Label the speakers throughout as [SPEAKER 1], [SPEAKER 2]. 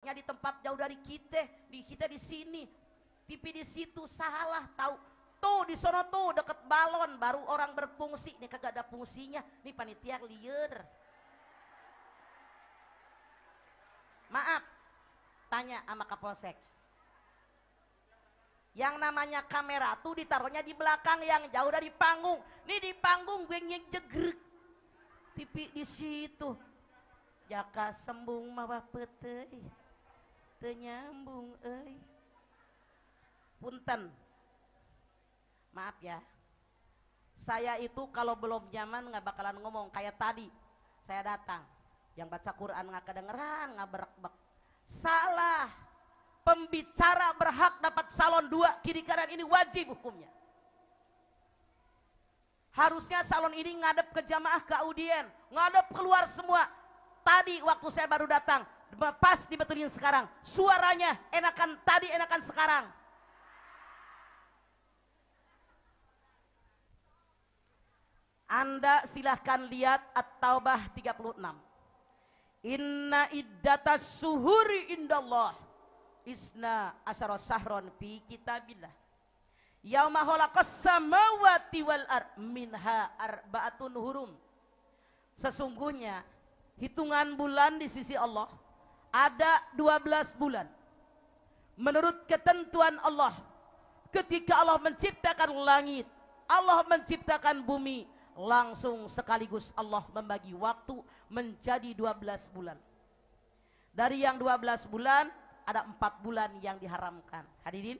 [SPEAKER 1] di tempat jauh dari kita di sini. TV di situ salah tahu. Tuh di sono tuh deket balon baru orang berfungsi. Ini kagak ada fungsinya. Nih panitia liar. Maaf, tanya sama Kapolsek. Yang namanya kamera tuh ditaruhnya di belakang yang jauh dari panggung. Nih di panggung gue ngejegrek. TV di situ. Jaka sembung mawa petei. Teu nyambung euy. Punten. Maaf ya. Saya itu kalau belum nyaman nggak bakalan ngomong kayak tadi. Saya datang. Yang baca Quran nggak kedengeran, nggak berak-bek. Salah. Pembicara berhak dapat salon 2 kiri kanan, ini wajib hukumnya. Harusnya salon ini ngadep ke jamaah, ke audien, ngadep keluar semua. Tadi waktu saya baru datang, pas dibetulin sekarang. Suaranya enakan tadi, enakan sekarang. Anda silahkan lihat At-Taubah 36. Inna iddatas suhuri indallah isna asyara syahron fi kitabillah. Yauma khalaqas samawati wal ard minha arba'atun hurum. Sesungguhnya hitungan bulan di sisi Allah ada 12 bulan. Menurut ketentuan Allah, ketika Allah menciptakan langit, Allah menciptakan bumi, langsung sekaligus Allah membagi waktu menjadi 12 bulan. Dari yang 12 bulan ada 4 bulan yang diharamkan. Hadirin,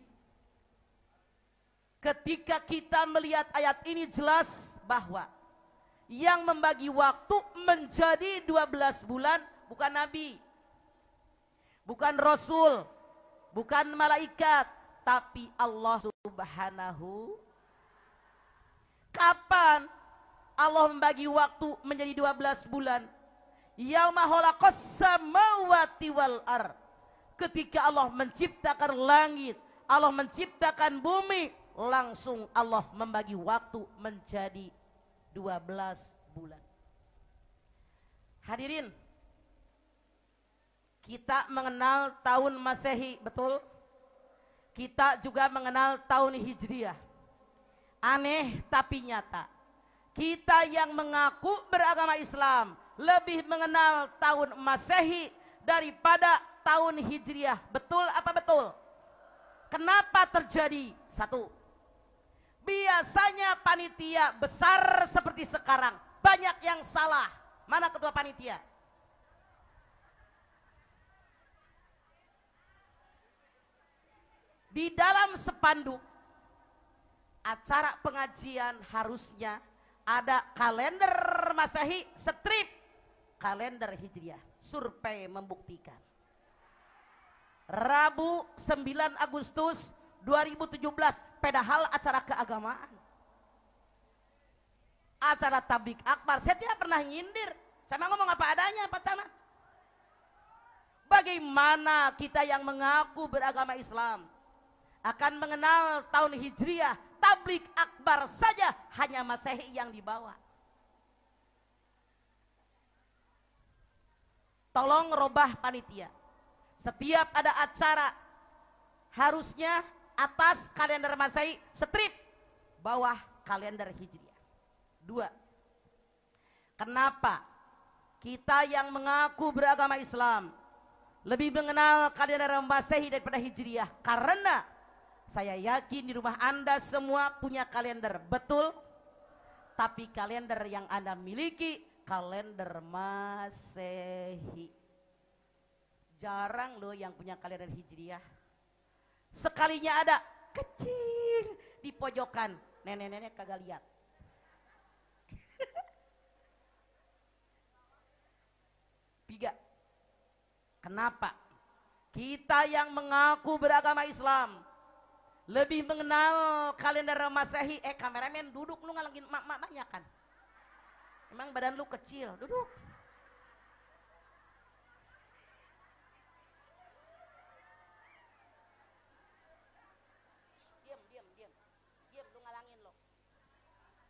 [SPEAKER 1] ketika kita melihat ayat ini jelas bahwa yang membagi waktu menjadi 12 bulan bukan Nabi, bukan Rasul, bukan malaikat, tapi Allah Subhanahu. Kapan Allah membagi waktu menjadi 12 bulan? Yauma khalaqas samawati wal ard. Ketika Allah menciptakan langit, Allah menciptakan bumi, langsung Allah membagi waktu menjadi 12 bulan. Hadirin, kita mengenal tahun Masehi, betul? Kita juga mengenal tahun Hijriah. Aneh tapi nyata, kita yang mengaku beragama Islam lebih mengenal tahun Masehi daripada tahun Hijriah. Betul apa betul? Kenapa terjadi? Satu, biasanya panitia besar seperti sekarang banyak yang salah. Mana ketua panitia? Di dalam spanduk acara pengajian harusnya ada kalender Masehi, strip kalender Hijriah. Survei membuktikan Rabu 9 Agustus 2017, padahal acara keagamaan, acara tablik akbar. Saya tidak pernah nyindir, sama ngomong apa adanya Pak Camat. Bagaimana kita yang mengaku beragama Islam akan mengenal tahun Hijriah, tablik akbar saja hanya Masehi yang dibawa. Tolong robah panitia. Setiap ada acara harusnya atas kalender Masehi, strip, bawah kalender Hijriah. 2. Kenapa kita yang mengaku beragama Islam lebih mengenal kalender Masehi daripada Hijriah? Karena saya yakin di rumah Anda semua punya kalender, betul? Tapi kalender yang Anda miliki kalender Masehi. Jarang loh yang punya kalender Hijriah. Sekalinya ada, kecil di pojokan, nenek-nenek kagak lihat. Tiga, kenapa kita yang mengaku beragama Islam lebih mengenal kalender Masehi? Kameramen duduk, lu ngalangin mak-mak banyak kan? Emang badan lu kecil, duduk. Diam, lu ngalangin lo.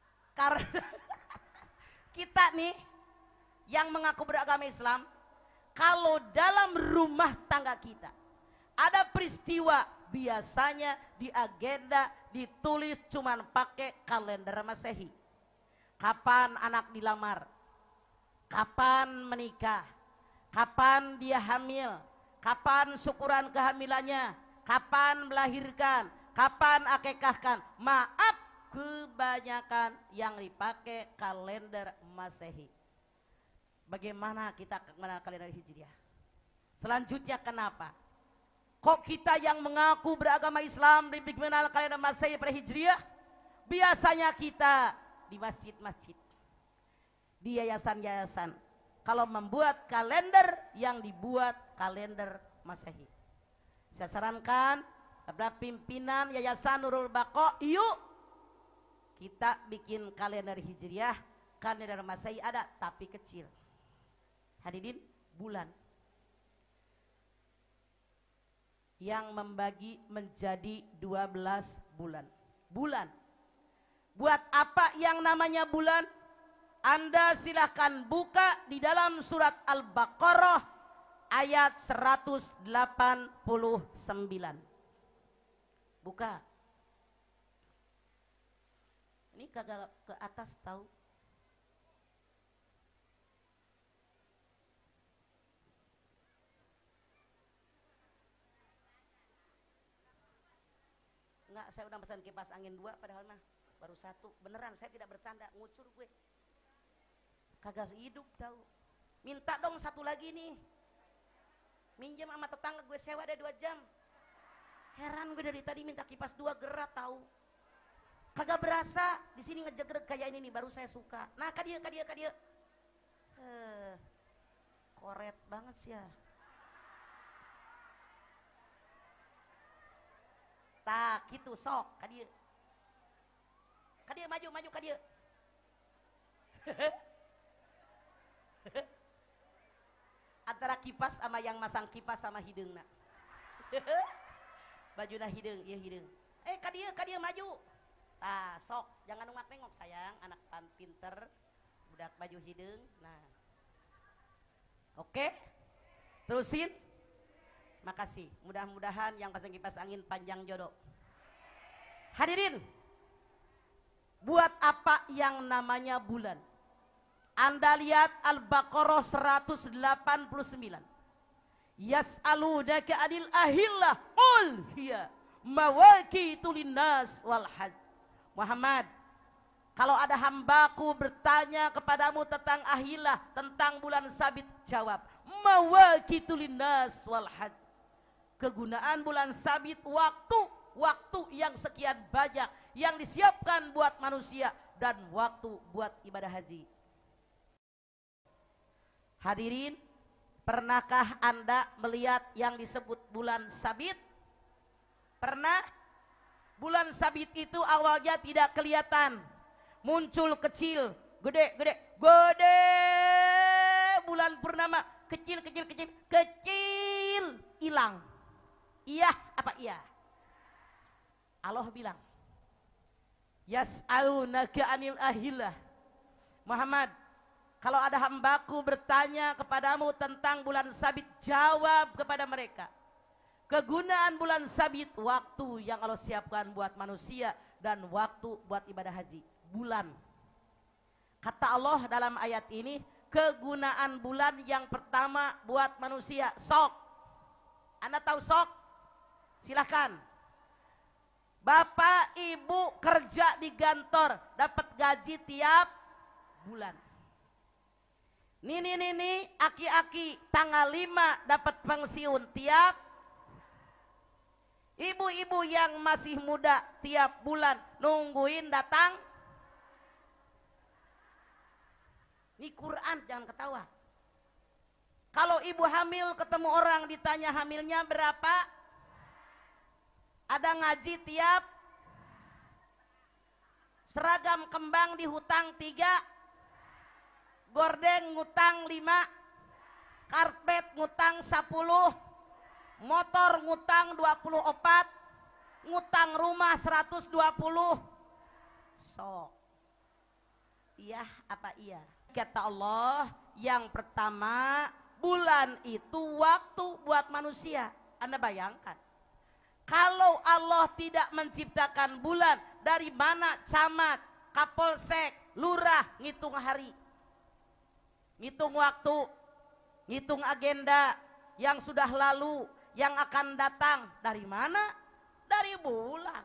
[SPEAKER 1] Karena kita nih yang mengaku beragama Islam kalau dalam rumah tangga kita ada peristiwa, biasanya di agenda ditulis cuman pakai kalender Masehi. Kapan anak dilamar, kapan menikah, kapan dia hamil, kapan syukuran kehamilannya, kapan melahirkan, kapan akekahkan. Maaf, kebanyakan yang dipakai kalender Masehi. Bagaimana kita mengenal kalender Hijriah? Selanjutnya kenapa? Kok kita yang mengaku beragama Islam lebih mengenal kalender Masehi pada Hijriah? Biasanya kita di masjid-masjid, di yayasan-yayasan, kalau membuat kalender yang dibuat kalender Masehi. Saya sarankan kepada pimpinan Yayasan Nurul Baqo, yuk kita bikin kalender Hijriah. Kalender Masehi ada tapi kecil. Hadirin, bulan yang membagi menjadi 12 bulan. Bulan. Buat apa yang namanya bulan? Anda silahkan buka di dalam surat Al-Baqarah ayat 189. Buka. Ini kagak ke atas tahu. Enggak, saya udah pesan kipas angin 2 padahal mah baru 1. Beneran, saya tidak bercanda, ngucur gue. Kagak hidup tahu. Minta dong 1 lagi nih. Minjem sama tetangga gue, sewa deh 2 jam. Heran gue dari tadi minta kipas 2 gerak tahu. Kagak berasa di sini ngejegrek kayak ini nih, baru saya suka. Nah, kadia. Koret banget sih ya. Tak gitu sok kadia. Kadia maju kadia. Antara kipas sama yang masang kipas sama hideungna. Bajuna hideung, ieu hideung. Kadia maju. Tah sok, jangan nengok sayang, anak pan pinter. Budak baju hideung. Nah. Oke. Terusin. Makasih, mudah-mudahan yang pasang kipas angin panjang jodoh. Hadirin, buat apa yang namanya bulan? Anda lihat Al-Baqarah 189. Yas'alunaka 'anil ahillah qul hiya mawaqitu linnas wal hajj. Muhammad, kalau ada hambaku bertanya kepadamu tentang ahillah, tentang bulan sabit, jawab mawaqitu linnas wal hajj. Kegunaan bulan sabit, waktu yang sekian banyak yang disiapkan buat manusia dan waktu buat ibadah haji. Hadirin, pernahkah Anda melihat yang disebut bulan sabit? Pernah? Bulan sabit itu awalnya tidak kelihatan, muncul kecil, gede, bulan purnama, kecil, hilang. Iya apa iya? Allah bilang, Yas'alunaka 'anil ahillah. Muhammad, kalau ada hambaku bertanya kepadamu tentang bulan sabit, jawab kepada mereka. Kegunaan bulan sabit, waktu yang Allah siapkan buat manusia dan waktu buat ibadah haji. Bulan. Kata Allah dalam ayat ini, kegunaan bulan yang pertama buat manusia, sok. Anda tahu sok? Silahkan. Bapak ibu kerja di kantor, dapat gaji tiap bulan. Nih, aki-aki tanggal 5 dapat pensiun tiap. Ibu-ibu yang masih muda tiap bulan nungguin datang. Ini Quran, jangan ketawa. Kalau ibu hamil ketemu orang ditanya hamilnya berapa? Ada ngaji tiap. Seragam kembang di hutang 3. Gordeng ngutang 5. Karpet ngutang 10. Motor ngutang 24. Ngutang rumah 120. Sok. Iya apa iya? Kata Allah, yang pertama Bulan itu waktu buat manusia. Anda bayangkan, kalau Allah tidak menciptakan bulan, dari mana camat, kapolsek, lurah ngitung hari, ngitung waktu, ngitung agenda yang sudah lalu, yang akan datang? Dari mana? Dari bulan.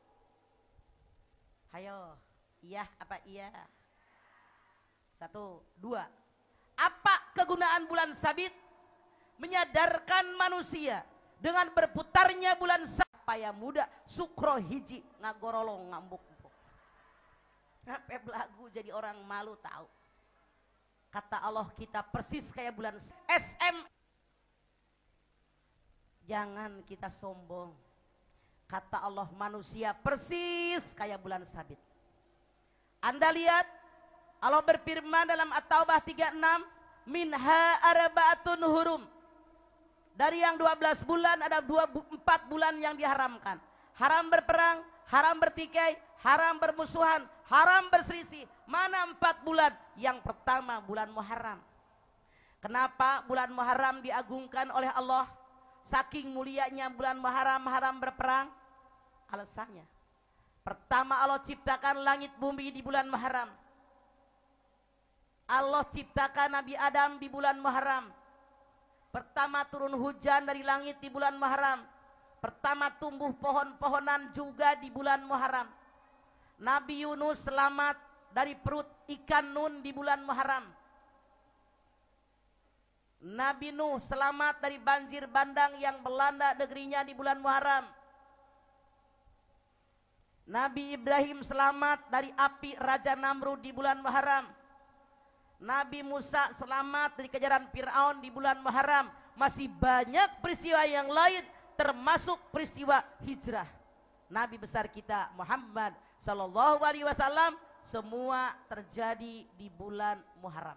[SPEAKER 1] Hayo, iya apa iya? 1, 2. Apa kegunaan bulan sabit? Menyadarkan manusia dengan berputarnya bulan supaya muda sukro hiji ngagorolong ngambuk. Sampai belagu jadi orang malu tahu. Kata Allah kita persis kayak bulan SM. Jangan kita sombong. Kata Allah manusia persis kayak bulan sabit. Anda lihat Allah berfirman dalam At-Taubah 36, minha arba'atun hurum. Dari yang 12 bulan ada 4 bulan yang diharamkan. Haram berperang, haram bertikai, haram bermusuhan, haram berselisih. Mana 4 bulan? Yang pertama bulan Muharram. Kenapa bulan Muharram diagungkan oleh Allah? Saking mulianya bulan Muharram, haram berperang. Alasannya, pertama Allah ciptakan langit bumi di bulan Muharram. Allah ciptakan Nabi Adam di bulan Muharram. Pertama turun hujan dari langit di bulan Muharram. Pertama tumbuh pohon-pohonan juga di bulan Muharram. Nabi Yunus selamat dari perut ikan Nun di bulan Muharram. Nabi Nuh selamat dari banjir bandang yang melanda negerinya di bulan Muharram. Nabi Ibrahim selamat dari api Raja Namrud di bulan Muharram. Nabi Musa selamat dari kejaran Fir'aun di bulan Muharram. Masih banyak peristiwa yang lain termasuk peristiwa hijrah Nabi besar kita Muhammad sallallahu alaihi wasallam, semua terjadi di bulan Muharram.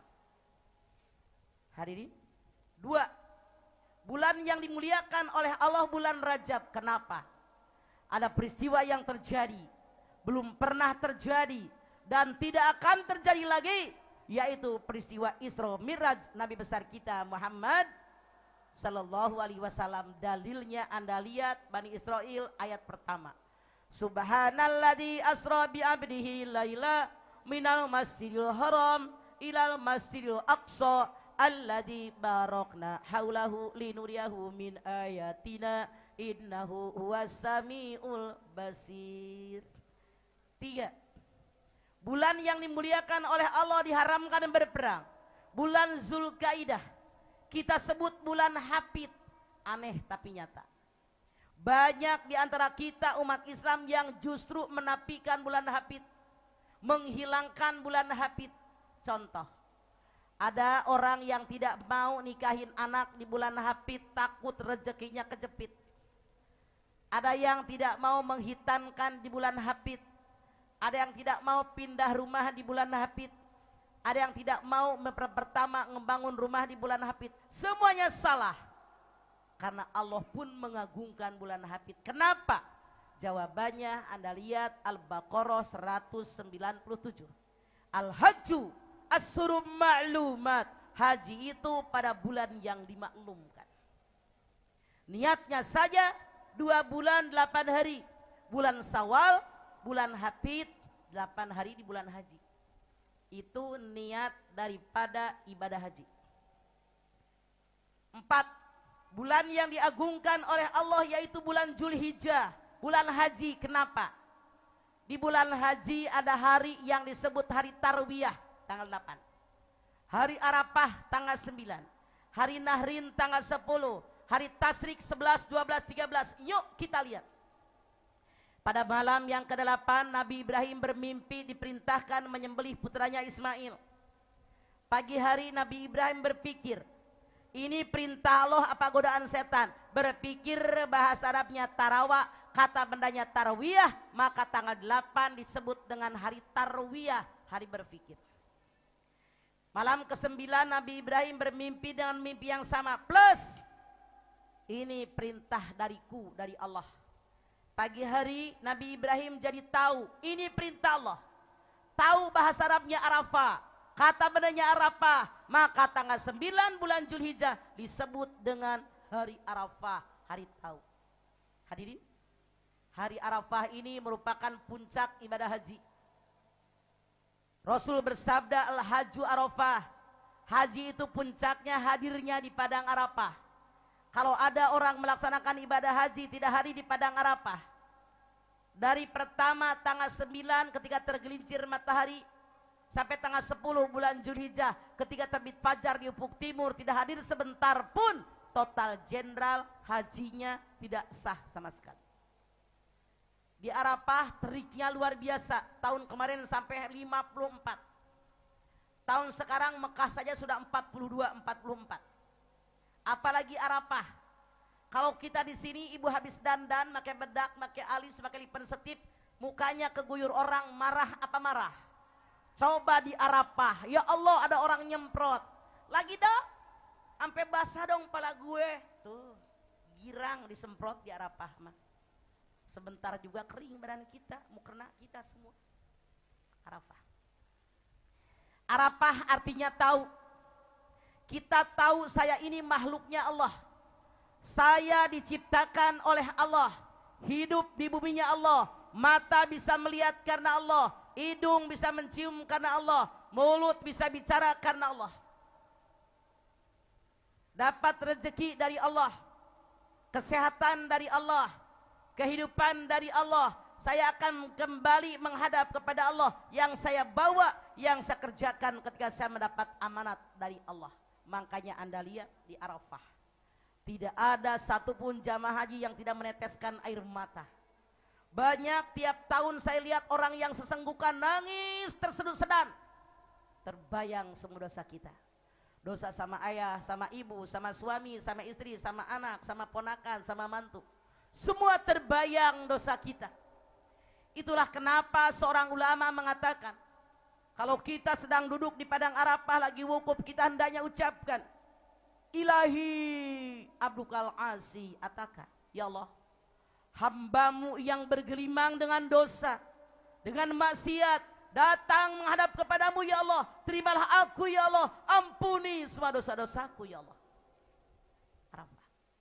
[SPEAKER 1] Hadirin, 2. Bulan yang dimuliakan oleh Allah bulan Rajab. Kenapa? Ada peristiwa yang terjadi, belum pernah terjadi dan tidak akan terjadi lagi, yaitu peristiwa Isra Mi'raj Nabi besar kita Muhammad sallallahu alaihi wasallam. Dalilnya Anda lihat Bani Israel ayat pertama. Subhanalladzi asra bi 'abdihi laila minal masjidil haram ilal masjidil aqsa alladzi barakna haulahu linuriyahu min ayatina innahu huwas samiul basir. 3. Bulan yang dimuliakan oleh Allah diharamkan berperang. Bulan Zulkaidah. Kita sebut bulan Hapit. Aneh tapi nyata. Banyak di antara kita umat Islam yang justru menafikan bulan Hapit, menghilangkan bulan Hapit. Contoh, ada orang yang tidak mau nikahin anak di bulan Hapit, takut rezekinya kejepit. Ada yang tidak mau menghitankan di bulan Hapit. Ada yang tidak mau pindah rumah di bulan Hapit. Ada yang tidak mau pertama membangun rumah di bulan Hapit. Semuanya salah. Karena Allah pun mengagungkan bulan Hapit. Kenapa? Jawabannya Anda lihat Al-Baqarah 197. Al-Hajju As-Surum Ma'lumat. Haji itu pada bulan yang dimaklumkan. Niatnya saja 2 bulan 8 hari. Bulan Syawal, bulan Hapit, 8 hari di bulan haji. Itu niat daripada ibadah haji. 4. Bulan yang diagungkan oleh Allah yaitu bulan Zulhijjah, bulan haji. Kenapa? Di bulan haji ada hari yang disebut hari Tarwiyah tanggal 8. Hari Arafah tanggal 9. Hari Nahrin tanggal 10. Hari Tasyrik 11, 12, 13. Yuk kita lihat. Pada malam yang ke-8 Nabi Ibrahim bermimpi diperintahkan menyembelih putranya Ismail. Pagi hari Nabi Ibrahim berpikir, ini perintah Allah apa godaan setan? Berpikir bahasa Arabnya tarawa, kata bendanya tarwiyah, maka tanggal 8 disebut dengan hari tarwiyah, hari berpikir. Malam ke-9 Nabi Ibrahim bermimpi dengan mimpi yang sama, plus ini perintah dariku, dari Allah. Pagi hari Nabi Ibrahim jadi tahu ini perintah Allah. Tahu bahasa Arabnya Arafah. kata benarnya Arafah, maka tanggal 9 bulan Zulhijjah disebut dengan hari Arafah, hari tahu. Hadirin, hari Arafah ini merupakan puncak ibadah haji. Rasul bersabda, al-haju Arafah, haji itu puncaknya hadirnya di padang Arafah. Kalau ada orang melaksanakan ibadah haji tidak hadir di padang Arafah, dari pertama tanggal 9 ketika tergelincir matahari sampai tanggal 10 bulan Zulhijjah ketika terbit fajar di ufuk timur, tidak hadir sebentar pun, total jenderal hajinya tidak sah sama sekali. Di Arafah teriknya luar biasa. Tahun kemarin sampai 54. Tahun sekarang Mekah saja sudah 42, 44. Apalagi Arafah. Kalau kita di sini ibu habis dandan, pakai bedak, pakai alis, pakai lipen setip, mukanya keguyur orang, marah apa marah? Coba di Arafah, ya Allah ada orang nyemprot. Lagi dong, sampai basah dong kepala gue. Tuh, girang disemprot di Arafah mah. Sebentar juga kering badan kita, mukena kita semua. Arafah. Arafah artinya tahu. Kita tahu saya ini makhluknya Allah. Saya diciptakan oleh Allah. Hidup di buminya Allah. Mata bisa melihat karena Allah. Hidung bisa mencium karena Allah. Mulut bisa bicara karena Allah. Dapat rezeki dari Allah. Kesehatan dari Allah. Kehidupan dari Allah. Saya akan kembali menghadap kepada Allah. Yang saya bawa, yang saya kerjakan ketika saya mendapat amanat dari Allah. Makanya Anda lihat di Arafah, tidak ada satupun jamaah haji yang tidak meneteskan air mata. Banyak tiap tahun saya lihat orang yang sesenggukan nangis terseduh-sedan. Terbayang semua dosa kita. Dosa sama ayah, sama ibu, sama suami, sama istri, sama anak, sama ponakan, sama mantu. Semua terbayang dosa kita. Itulah kenapa seorang ulama mengatakan, kalau kita sedang duduk di padang Arafah lagi wukuf, kita hendaknya ucapkan, Ilahi abdukal asi ataka, ya Allah, hambamu yang bergelimang dengan dosa, dengan maksiat, datang menghadap kepadamu ya Allah, terimalah aku ya Allah, ampuni semua dosa-dosaku ya Allah. Arafah.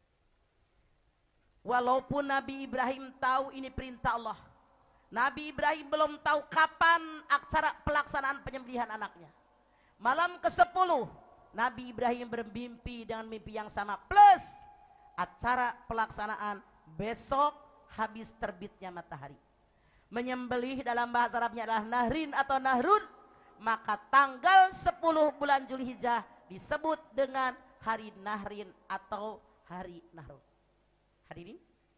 [SPEAKER 1] Walaupun Nabi Ibrahim tahu ini perintah Allah, Nabi Ibrahim belum tahu kapan acara pelaksanaan penyembelihan anaknya. Malam ke-10 Nabi Ibrahim bermimpi dengan mimpi yang sama, plus acara pelaksanaan besok habis terbitnya matahari. Menyembelih dalam bahasa Arabnya adalah nahrin atau nahrun. Maka tanggal 10 bulan Zulhijjah disebut dengan hari nahrin atau hari nahrun. Hadirin,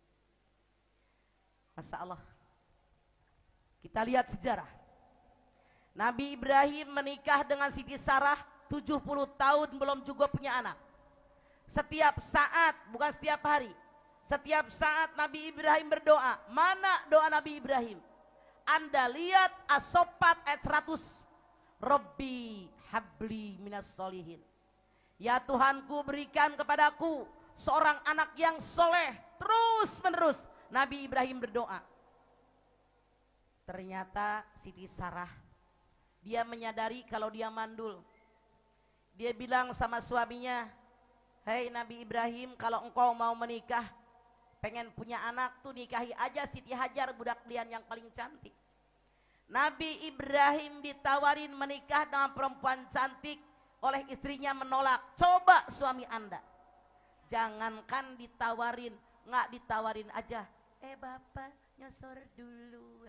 [SPEAKER 1] Masya Allah, kita lihat sejarah. Nabi Ibrahim menikah dengan Siti Sarah 70 tahun belum juga punya anak. Setiap saat, bukan setiap hari, setiap saat Nabi Ibrahim berdoa. Mana doa Nabi Ibrahim? Anda lihat As-Soffat ayat 100. Rabbi habli minas solihin. Ya Tuhanku, berikan kepadaku seorang anak yang soleh. Terus menerus Nabi Ibrahim berdoa. Ternyata Siti Sarah, dia menyadari kalau dia mandul. Dia bilang sama suaminya, hei Nabi Ibrahim, kalau engkau mau menikah, pengen punya anak tuh nikahi aja Siti Hajar, budak kalian yang paling cantik. Nabi Ibrahim ditawarin menikah dengan perempuan cantik, oleh istrinya menolak. Coba suami Anda, jangankan ditawarin, nggak ditawarin aja, bapak nyosor dulu.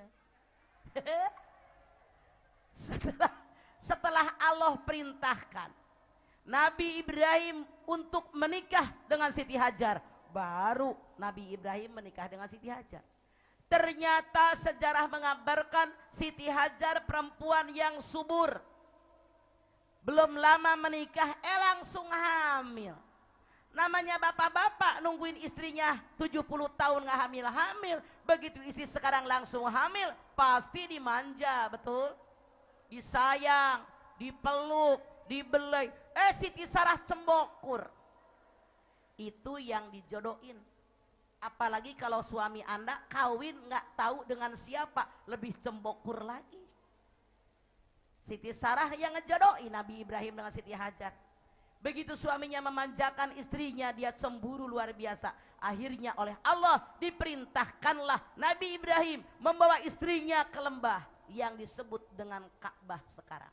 [SPEAKER 1] Setelah Allah perintahkan Nabi Ibrahim untuk menikah dengan Siti Hajar, baru Nabi Ibrahim menikah dengan Siti Hajar. Ternyata sejarah mengabarkan Siti Hajar perempuan yang subur, belum lama menikah langsung hamil. Namanya bapak-bapak nungguin istrinya 70 tahun gak hamil-hamil. Begitu istri sekarang langsung hamil, pasti dimanja, betul? Disayang, dipeluk, dibelai. Siti Sarah cembokur. Itu yang dijodohin. Apalagi kalau suami Anda kawin gak tahu dengan siapa, lebih cembokur lagi. Siti Sarah yang ngejodohin Nabi Ibrahim dengan Siti Hajar. Begitu suaminya memanjakan istrinya, dia cemburu luar biasa. Akhirnya oleh Allah diperintahkanlah Nabi Ibrahim membawa istrinya ke lembah yang disebut dengan Ka'bah sekarang.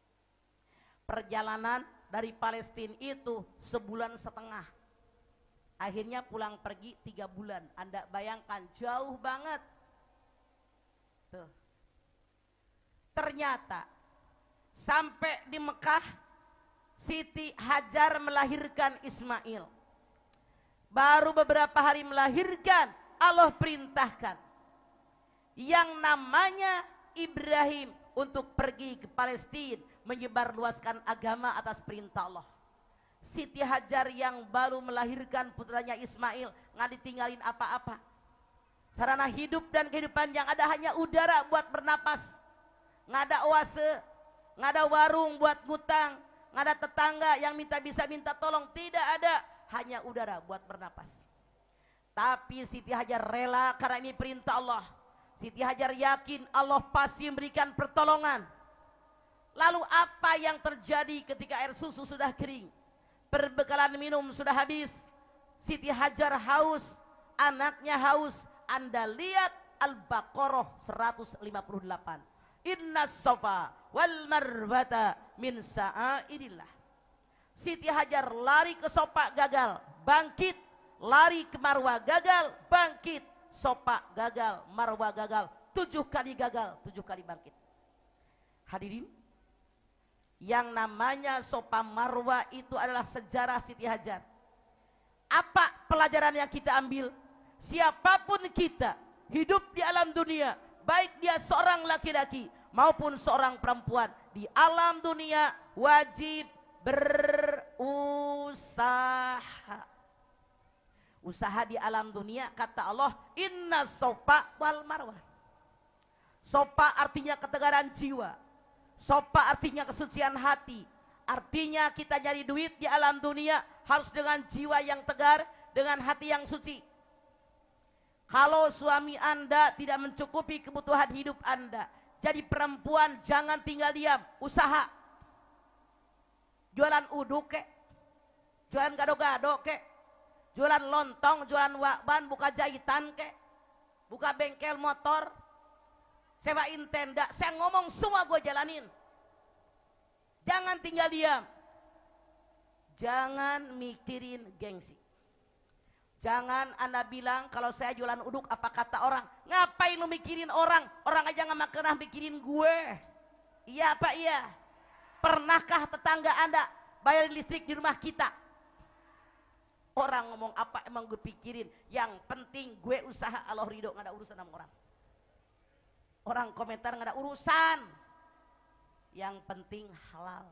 [SPEAKER 1] Perjalanan dari Palestina itu 1,5 bulan. Akhirnya pulang pergi 3 bulan. Anda bayangkan jauh banget. Tuh. Ternyata sampai di Mekah, Siti Hajar melahirkan Ismail. Baru beberapa hari melahirkan, Allah perintahkan yang namanya Ibrahim untuk pergi ke Palestina menyebarluaskan agama atas perintah Allah. Siti Hajar yang baru melahirkan putranya Ismail nggak ditinggalin apa-apa. Sarana hidup dan kehidupan yang ada hanya udara buat bernapas. Nggak ada oase, nggak ada warung buat ngutang, nggak ada tetangga yang bisa minta tolong, tidak ada, hanya udara buat bernapas. Tapi Siti Hajar rela karena ini perintah Allah. Siti Hajar yakin Allah pasti memberikan pertolongan. Lalu apa yang terjadi ketika air susu sudah kering, perbekalan minum sudah habis, Siti Hajar haus, anaknya haus. Anda lihat Al-Baqarah 158. Inna safa wal marwata min sa'airillah. Siti Hajar lari ke Sofa gagal, bangkit. Lari ke Marwah gagal, bangkit. Sofa gagal, Marwah gagal. 7 kali gagal, 7 kali bangkit. Hadirin, yang namanya Sofa Marwah itu adalah sejarah Siti Hajar. Apa pelajaran yang kita ambil? Siapapun kita hidup di alam dunia, baik dia seorang laki-laki maupun seorang perempuan, di alam dunia wajib berusaha. Usaha di alam dunia, kata Allah, inna sofa wal marwah. Sofa artinya ketegaran jiwa, sofa artinya kesucian hati. Artinya kita nyari duit di alam dunia harus dengan jiwa yang tegar, dengan hati yang suci. Kalau suami Anda tidak mencukupi kebutuhan hidup Anda, jadi perempuan jangan tinggal diam, usaha. Jualan uduk kek, jualan gado-gado kek, jualan lontong, jualan wakban, buka jahitan kek, buka bengkel motor, sewain tenda. Saya ngomong semua gue jalanin. Jangan tinggal diam. Jangan mikirin gengsi. Jangan Anda bilang kalau saya jualan uduk apa kata orang. Ngapain lu mikirin orang? Orang aja gak pernah mikirin gue. Iya apa iya? Pernahkah tetangga Anda bayar listrik di rumah kita? Orang ngomong apa emang gue pikirin. Yang penting gue usaha, Allah ridho, gak ada urusan sama orang. Orang komentar gak ada urusan. Yang penting halal.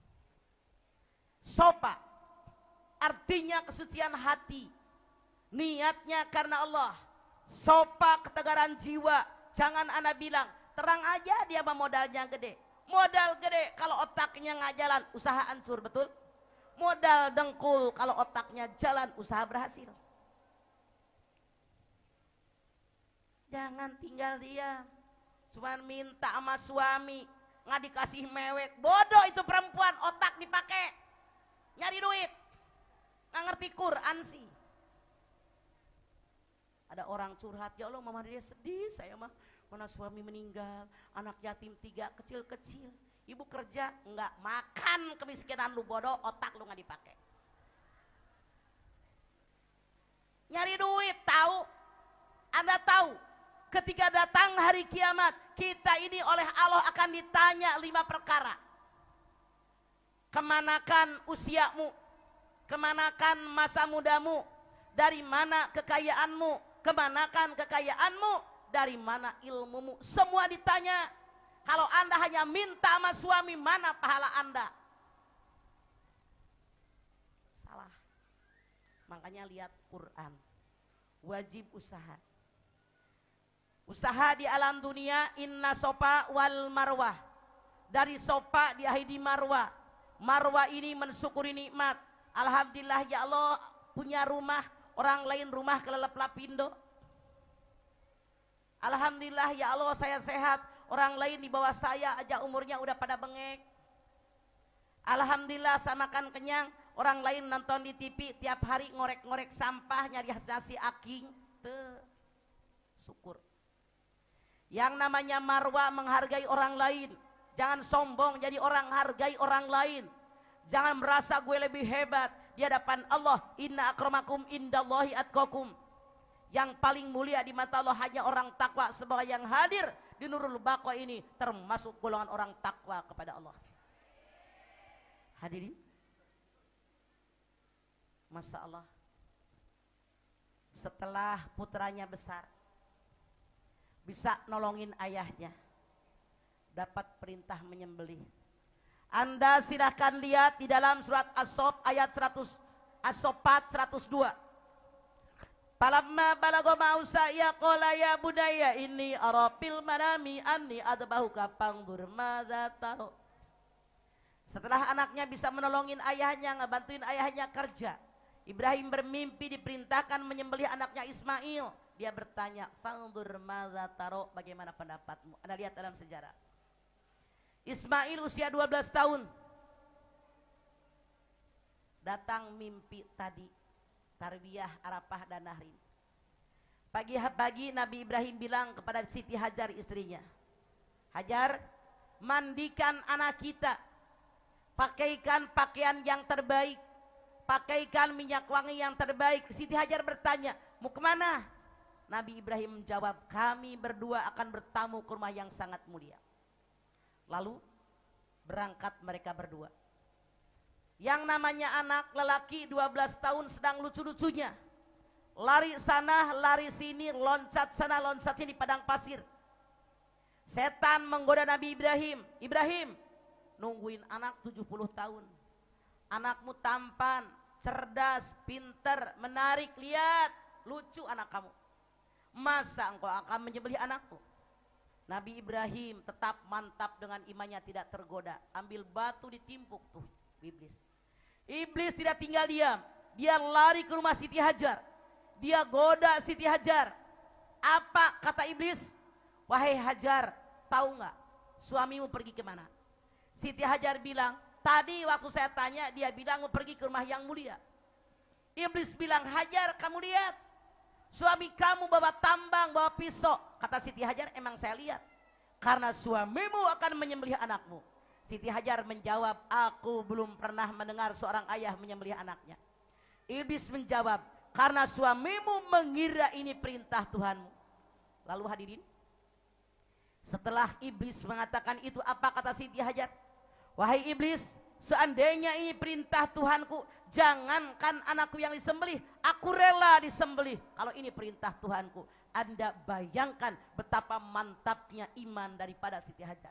[SPEAKER 1] Sopa artinya kesucian hati. Niatnya karena Allah. Sopa ketegaran jiwa. Jangan Anda bilang terang aja dia mah modalnya gede. Modal gede kalau otaknya nggak jalan, usaha hancur, betul? Modal dengkul kalau otaknya jalan, usaha berhasil. Jangan tinggal diam. Cuman minta sama suami, nggak dikasih mewek. Bodoh itu perempuan, otak dipakai nyari duit, nggak ngerti Quran sih. Ada orang curhat, ya Allah mama dia sedih, saya mah mana suami meninggal, anak yatim 3 kecil-kecil, ibu kerja enggak, makan kemiskinan lu bodoh, otak lu nggak dipakai. Nyari duit, tahu? Anda tahu ketika datang hari kiamat, kita ini oleh Allah akan ditanya 5 perkara. Kemanakan usiamu? Kemanakan masa mudamu? Dari mana kekayaanmu? Kemanakan kekayaanmu? Dari mana ilmumu? Semua ditanya. Kalau Anda hanya minta sama suami, mana pahala Anda? Salah. Makanya lihat Quran. Wajib usaha. Usaha di alam dunia, inna sofa wal marwah. Dari sofa diakhiri di marwah. Marwah ini mensyukuri nikmat. Alhamdulillah ya Allah punya rumah, orang lain rumah kelelep lapindo. Alhamdulillah ya Allah saya sehat, orang lain di bawah saya aja umurnya udah pada bengek. Alhamdulillah saya makan kenyang, orang lain nonton di TV tiap hari ngorek-ngorek sampah nyari nasi aking. Tuh, syukur. Yang namanya marwah menghargai orang lain. Jangan sombong jadi orang, hargai orang lain. Jangan merasa gue lebih hebat di hadapan Allah. Inna akramakum indallahi atqakum. Yang paling mulia di mata Allah hanya orang takwa. Sebagai yang hadir di Nurul Baqah ini termasuk golongan orang takwa kepada Allah. Hadirin, Masya Allah, setelah putranya besar bisa nolongin ayahnya, dapat perintah menyembelih. Anda silahkan lihat di dalam surat As-Sof ayat 102. Palamma balagha ma'usa ya qala ya bunayya inni ara fil manami anni adbahuka fangdur madza tara. Setelah anaknya bisa menolongin ayahnya, ngebantuin ayahnya kerja, Ibrahim bermimpi diperintahkan menyembelih anaknya Ismail. Dia bertanya, fangdur madza tara, bagaimana pendapatmu? Anda lihat dalam sejarah. Ismail usia 12 tahun. Datang mimpi tadi, tarbiyah Arafah dan Nahrin. Pagi-pagi Nabi Ibrahim bilang kepada Siti Hajar istrinya, Hajar, mandikan anak kita, pakaikan pakaian yang terbaik, pakaikan minyak wangi yang terbaik. Siti Hajar bertanya, mau kemana? Nabi Ibrahim menjawab, kami berdua akan bertamu ke rumah yang sangat mulia. Lalu berangkat mereka berdua. Yang namanya anak lelaki 12 tahun sedang lucu-lucunya, lari sana lari sini, loncat sana loncat sini di padang pasir. Setan menggoda Nabi Ibrahim. Ibrahim, nungguin anak 70 tahun. Anakmu tampan, cerdas, pinter, menarik, lihat, lucu anak kamu. Masa engkau akan menyembelih anakku? Nabi Ibrahim tetap mantap dengan imannya, tidak tergoda. Ambil batu ditimpuk tuh iblis. Iblis tidak tinggal diam. Dia lari ke rumah Siti Hajar. Dia goda Siti Hajar. Apa kata iblis? Wahai Hajar, tahu nggak suamimu pergi kemana? Siti Hajar bilang, tadi waktu saya tanya dia bilang mau pergi ke rumah yang mulia. Iblis bilang, Hajar kamu lihat, suami kamu bawa tambang, bawa pisau. Kata Siti Hajar, emang saya lihat, karena suamimu akan menyembelih anakmu. Siti Hajar menjawab, aku belum pernah mendengar seorang ayah menyembelih anaknya. Iblis menjawab, karena suamimu mengira ini perintah Tuhanmu. Lalu hadirin, setelah iblis mengatakan itu, apa kata Siti Hajar? Wahai iblis, seandainya ini perintah Tuhanku, jangankan anakku yang disembelih, aku rela disembelih. Kalau ini perintah Tuhanku. Anda bayangkan betapa mantapnya iman daripada Siti Hajar.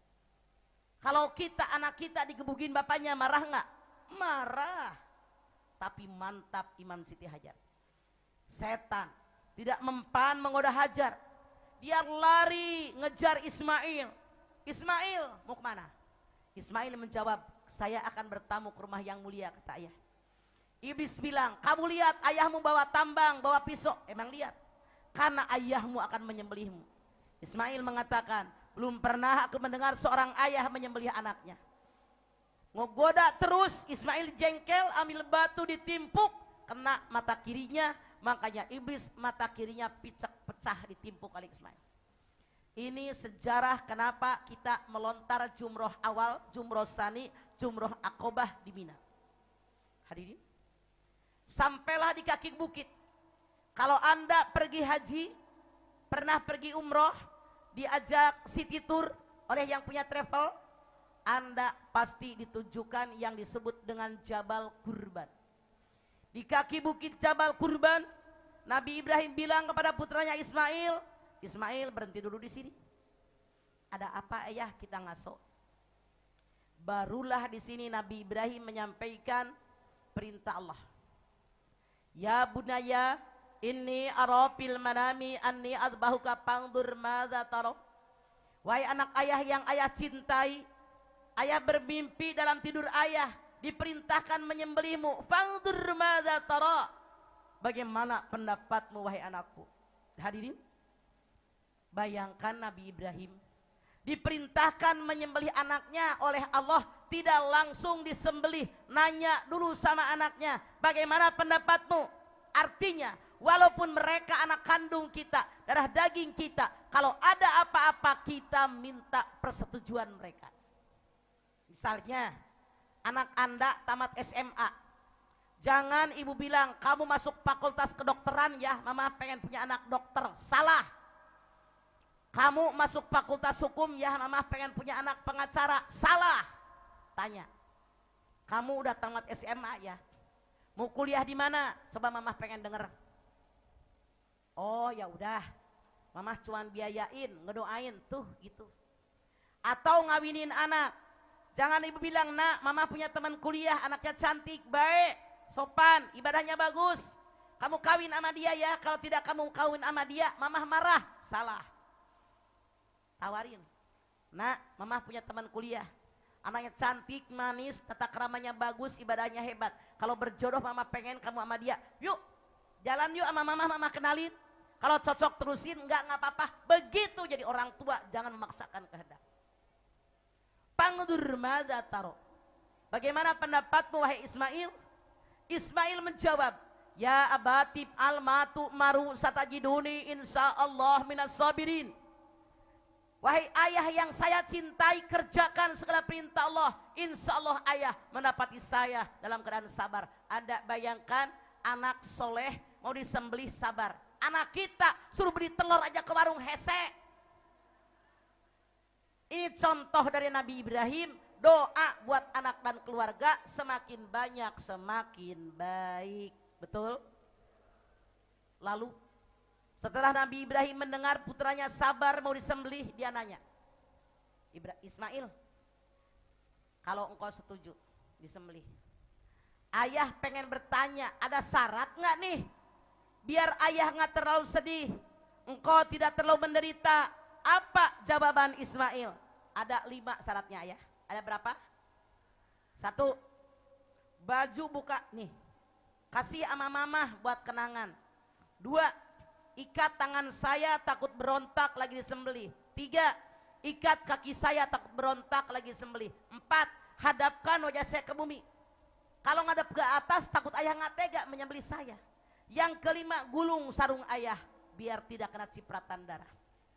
[SPEAKER 1] Kalau kita, anak kita digebukin bapaknya, marah nggak? Marah. Tapi mantap iman Siti Hajar. Setan tidak mempan menggoda Hajar. Dia lari ngejar Ismail. Ismail mau kemana? Ismail menjawab, saya akan bertamu ke rumah yang mulia, kata ayah. Iblis bilang, kamu lihat ayahmu bawa tambang, bawa pisau. Emang lihat, karena ayahmu akan menyembelihmu. Ismail mengatakan, belum pernah aku mendengar seorang ayah menyembelih anaknya. Ngogoda terus, Ismail jengkel, ambil batu ditimpuk, kena mata kirinya. Makanya iblis mata kirinya pecah ditimpuk oleh Ismail. Ini sejarah kenapa kita melontar jumroh awal, jumroh tsani, jumroh Aqobah di Mina. Hadirin, sampailah di kaki bukit. Kalau Anda pergi haji, pernah pergi umroh, diajak city tour oleh yang punya travel, Anda pasti ditujukan yang disebut dengan Jabal Kurban. Di kaki bukit Jabal Kurban, Nabi Ibrahim bilang kepada putranya Ismail, Ismail berhenti dulu di sini. Ada apa ayah, kita ngaso? Barulah di sini Nabi Ibrahim menyampaikan perintah Allah. Ya bunaya, inni ara fil manami anni adbahuka fangdur madza tara. Wahai anak ayah yang ayah cintai, ayah bermimpi dalam tidur ayah diperintahkan menyembelihmu. Fangdur madza tara. Bagaimana pendapatmu wahai anakku? Hadirin, bayangkan Nabi Ibrahim diperintahkan menyembelih anaknya oleh Allah, tidak langsung disembelih, nanya dulu sama anaknya, bagaimana pendapatmu? Artinya walaupun mereka anak kandung kita, darah daging kita, kalau ada apa-apa kita minta persetujuan mereka. Misalnya anak Anda tamat SMA, jangan ibu bilang kamu masuk fakultas kedokteran ya, mama pengen punya anak dokter. Salah. Kamu masuk fakultas hukum ya, mama pengen punya anak pengacara. Salah. Tanya, kamu udah tamat SMA ya, mau kuliah di mana? Coba mama pengen denger. Oh ya udah, mama cuman biayain, ngedoain tuh gitu. Atau ngawinin anak, jangan ibu bilang, nak mama punya teman kuliah, anaknya cantik, baik, sopan, ibadahnya bagus, kamu kawin sama dia ya, kalau tidak kamu kawin sama dia mama marah. Salah. Tawarin, nak mama punya teman kuliah, anaknya cantik, manis, tata keramanya bagus, ibadahnya hebat, kalau berjodoh mama pengen kamu sama dia, yuk jalan yuk sama mama, mama kenalin, kalau cocok terusin, enggak apa-apa. Begitu jadi orang tua, jangan memaksakan kehendak. Pangdur madza taro, bagaimana pendapatmu wahai Ismail? Ismail menjawab, ya abatib almatu maru satajiduni insyaallah minas sabirin. Wahai ayah yang saya cintai, kerjakan segala perintah Allah, insya Allah ayah mendapati saya dalam keadaan sabar. Anda bayangkan anak soleh mau disembelih sabar, anak kita suruh beli telur aja ke warung hese. Ini contoh dari Nabi Ibrahim, doa buat anak dan keluarga, semakin banyak semakin baik. Betul? Lalu setelah Nabi Ibrahim mendengar putranya sabar mau disembelih, dia nanya, Ismail, kalau engkau setuju disembelih, ayah pengen bertanya, ada syarat nggak nih biar ayah nggak terlalu sedih, engkau tidak terlalu menderita? Apa jawaban Ismail? Ada 5 syaratnya ayah. Ada berapa? 1, baju buka nih, kasih ama mama buat kenangan. 2, ikat tangan saya takut berontak lagi disembelih. 3, ikat kaki saya takut berontak lagi disembelih. 4, hadapkan wajah saya ke bumi, kalau ngadap ke atas takut ayah nggak tega menyembelih saya. Yang kelima, gulung sarung ayah biar tidak kena cipratan darah.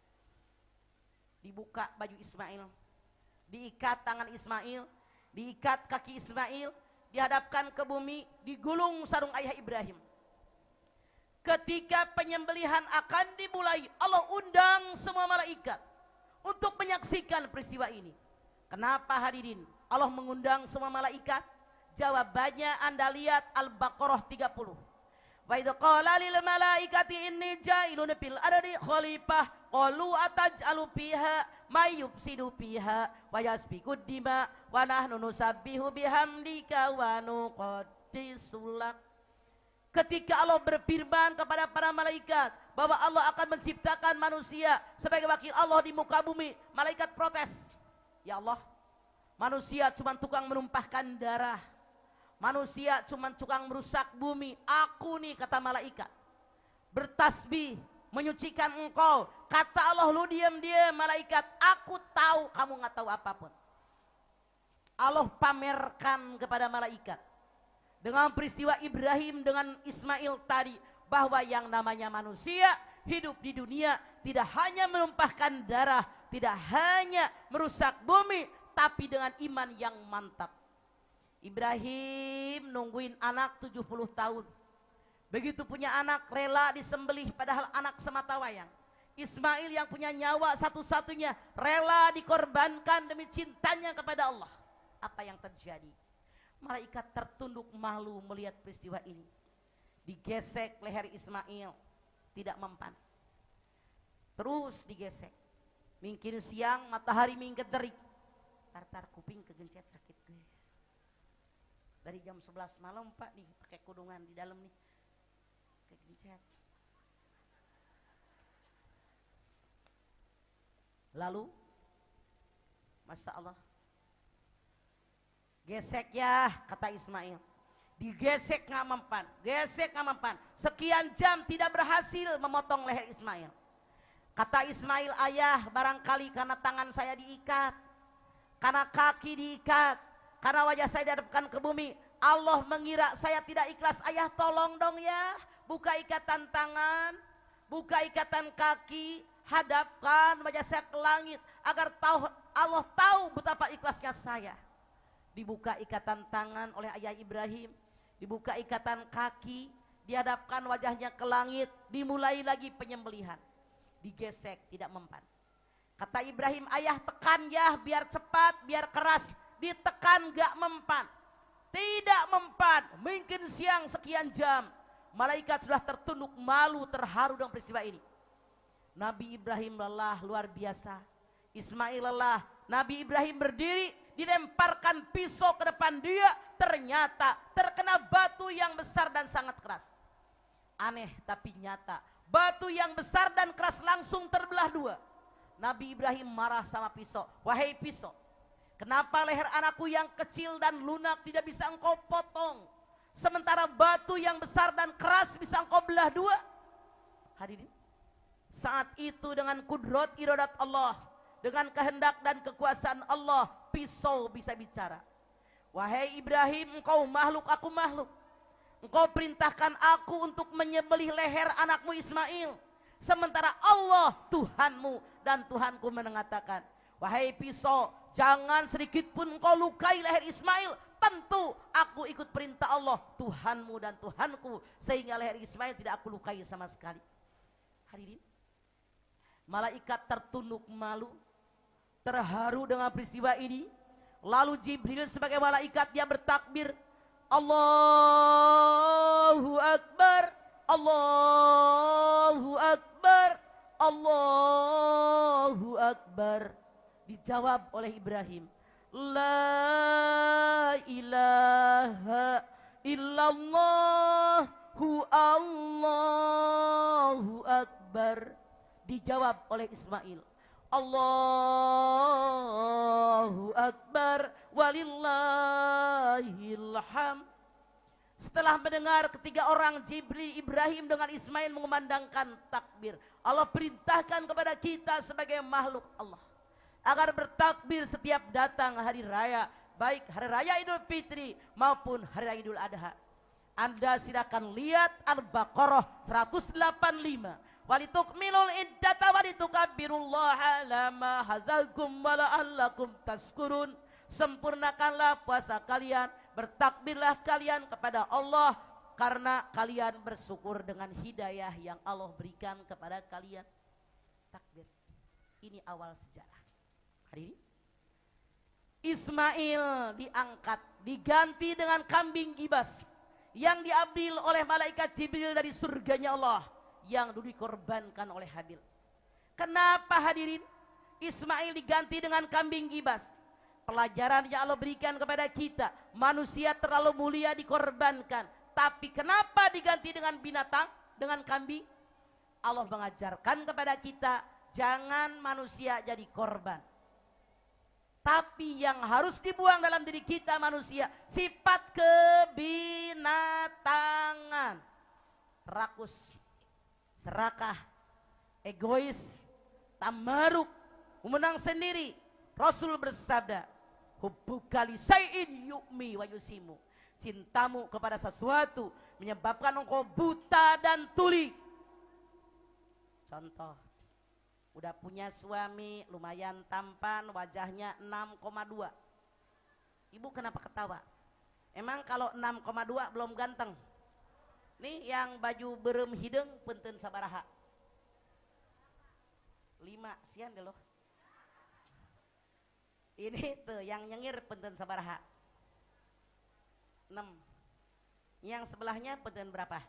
[SPEAKER 1] Dibuka baju Ismail, diikat tangan Ismail, diikat kaki Ismail, dihadapkan ke bumi, digulung sarung ayah Ibrahim. Ketika penyembelihan akan dimulai, Allah undang semua malaikat untuk menyaksikan peristiwa ini. Kenapa hadirin Allah mengundang semua malaikat? Jawabannya Anda lihat Al-Baqarah 30. Wa idz qala lil malaikati inni ja'ilun fil ardi khalifah qalu ataj'alu fiha may yufsidu fiha wa yasfiku dima wa nahnu nusabbihu bihamdika wa nuqaddisu lak. Ketika Allah berfirman kepada para malaikat bahwa Allah akan menciptakan manusia sebagai wakil Allah di muka bumi, malaikat protes, ya Allah, manusia cuma tukang menumpahkan darah, manusia cuma tukang merusak bumi. Aku nih, kata malaikat, bertasbih menyucikan engkau. Kata Allah, lu diam-diam malaikat, aku tahu kamu nggak tahu apapun. Allah pamerkan kepada malaikat dengan peristiwa Ibrahim dengan Ismail tadi, bahwa yang namanya manusia hidup di dunia tidak hanya menumpahkan darah, tidak hanya merusak bumi, tapi dengan iman yang mantap. Ibrahim nungguin anak 70 tahun. Begitu punya anak rela disembelih, padahal anak semata wayang. Ismail yang punya nyawa satu-satunya rela dikorbankan demi cintanya kepada Allah. Apa yang terjadi? Malaikat tertunduk malu melihat peristiwa ini. Digesek leher Ismail, tidak mempan. Terus digesek. Mungkin siang matahari mingket terik, tar kuping kegencet sakit gue. Dari jam 11 malam Pak nih pakai kudungan di dalam nih, kegencet. Lalu Masya Allah, gesek ya, kata Ismail. Digesek nggak mempan, gesek nggak mempan. Sekian jam tidak berhasil memotong leher Ismail. Kata Ismail, ayah barangkali karena tangan saya diikat, karena kaki diikat, karena wajah saya dihadapkan ke bumi, Allah mengira saya tidak ikhlas. Ayah tolong dong ya, buka ikatan tangan, buka ikatan kaki, hadapkan wajah saya ke langit, agar Allah tahu betapa ikhlasnya saya. Dibuka ikatan tangan oleh ayah Ibrahim, dibuka ikatan kaki, dihadapkan wajahnya ke langit, dimulai lagi penyembelihan. Digesek, tidak mempan. Kata Ibrahim, ayah tekan ya, biar cepat, biar keras. Ditekan gak mempan, tidak mempan. Mungkin siang sekian jam, malaikat sudah tertunduk malu, terharu dengan peristiwa ini. Nabi Ibrahim lelah luar biasa, Ismail lelah. Nabi Ibrahim berdiri, dilemparkan pisau ke depan dia, ternyata terkena batu yang besar dan sangat keras. Aneh tapi nyata, batu yang besar dan keras langsung terbelah dua. Nabi Ibrahim marah sama pisau. Wahai pisau, kenapa leher anakku yang kecil dan lunak tidak bisa engkau potong, sementara batu yang besar dan keras bisa engkau belah dua? Hadirin, saat itu dengan kudrat iradat Allah, dengan kehendak dan kekuasaan Allah, pisau bisa bicara. Wahai Ibrahim, engkau makhluk, aku makhluk. Engkau perintahkan aku untuk menyembelih leher anakmu Ismail, sementara Allah Tuhanmu dan Tuhanku mengatakan, wahai pisau, jangan sedikit pun engkau lukai leher Ismail. Tentu aku ikut perintah Allah Tuhanmu dan Tuhanku, sehingga leher Ismail tidak aku lukai sama sekali. Hadirin, malaikat tertunduk malu, terharu dengan peristiwa ini. Lalu Jibril sebagai malaikat, dia bertakbir, Allahu Akbar, Allahu Akbar, Allahu Akbar. Dijawab oleh Ibrahim, La ilaha illallahu Allahu Akbar. Dijawab oleh Ismail, Allahu Akbar walillahil hamd. Setelah mendengar ketiga orang, Jibril, Ibrahim dengan Ismail mengumandangkan takbir, Allah perintahkan kepada kita sebagai makhluk Allah agar bertakbir setiap datang hari raya, baik hari raya Idul Fitri maupun hari raya Idul Adha. Anda silakan lihat Al-Baqarah 185. Walitukmilul iddata walitukabbirullaha ala ma hazakum wa la'allakum tashkurun. Sempurnakanlah puasa kalian, bertakbirlah kalian kepada Allah karena kalian bersyukur dengan hidayah yang Allah berikan kepada kalian. Takbir. Ini awal sejarah. Hari ini Ismail diangkat, diganti dengan kambing gibas yang diambil oleh malaikat Jibril dari surganya Allah, yang dulu dikorbankan oleh Habil. Kenapa hadirin Ismail diganti dengan kambing gibas? Pelajaran yang Allah berikan kepada kita, manusia terlalu mulia dikorbankan, tapi kenapa diganti dengan binatang, dengan kambing? Allah mengajarkan kepada kita, jangan manusia jadi korban, tapi yang harus dibuang dalam diri kita manusia, sifat kebinatangan, rakus, serakah, egois, tamaruk, memenang sendiri. Rasul bersabda, hubbuka li syai'in yu'mi wa yusimu. Cintamu kepada sesuatu menyebabkan engkau buta dan tuli. Contoh, udah punya suami lumayan tampan, wajahnya 6,2. Ibu kenapa ketawa? Emang kalau 6,2 belum ganteng? Nih yang baju berem hidung punten sabaraha? 5, sian deh loh. Ini tuh yang nyengir punten sabaraha? 6. Yang sebelahnya punten berapa?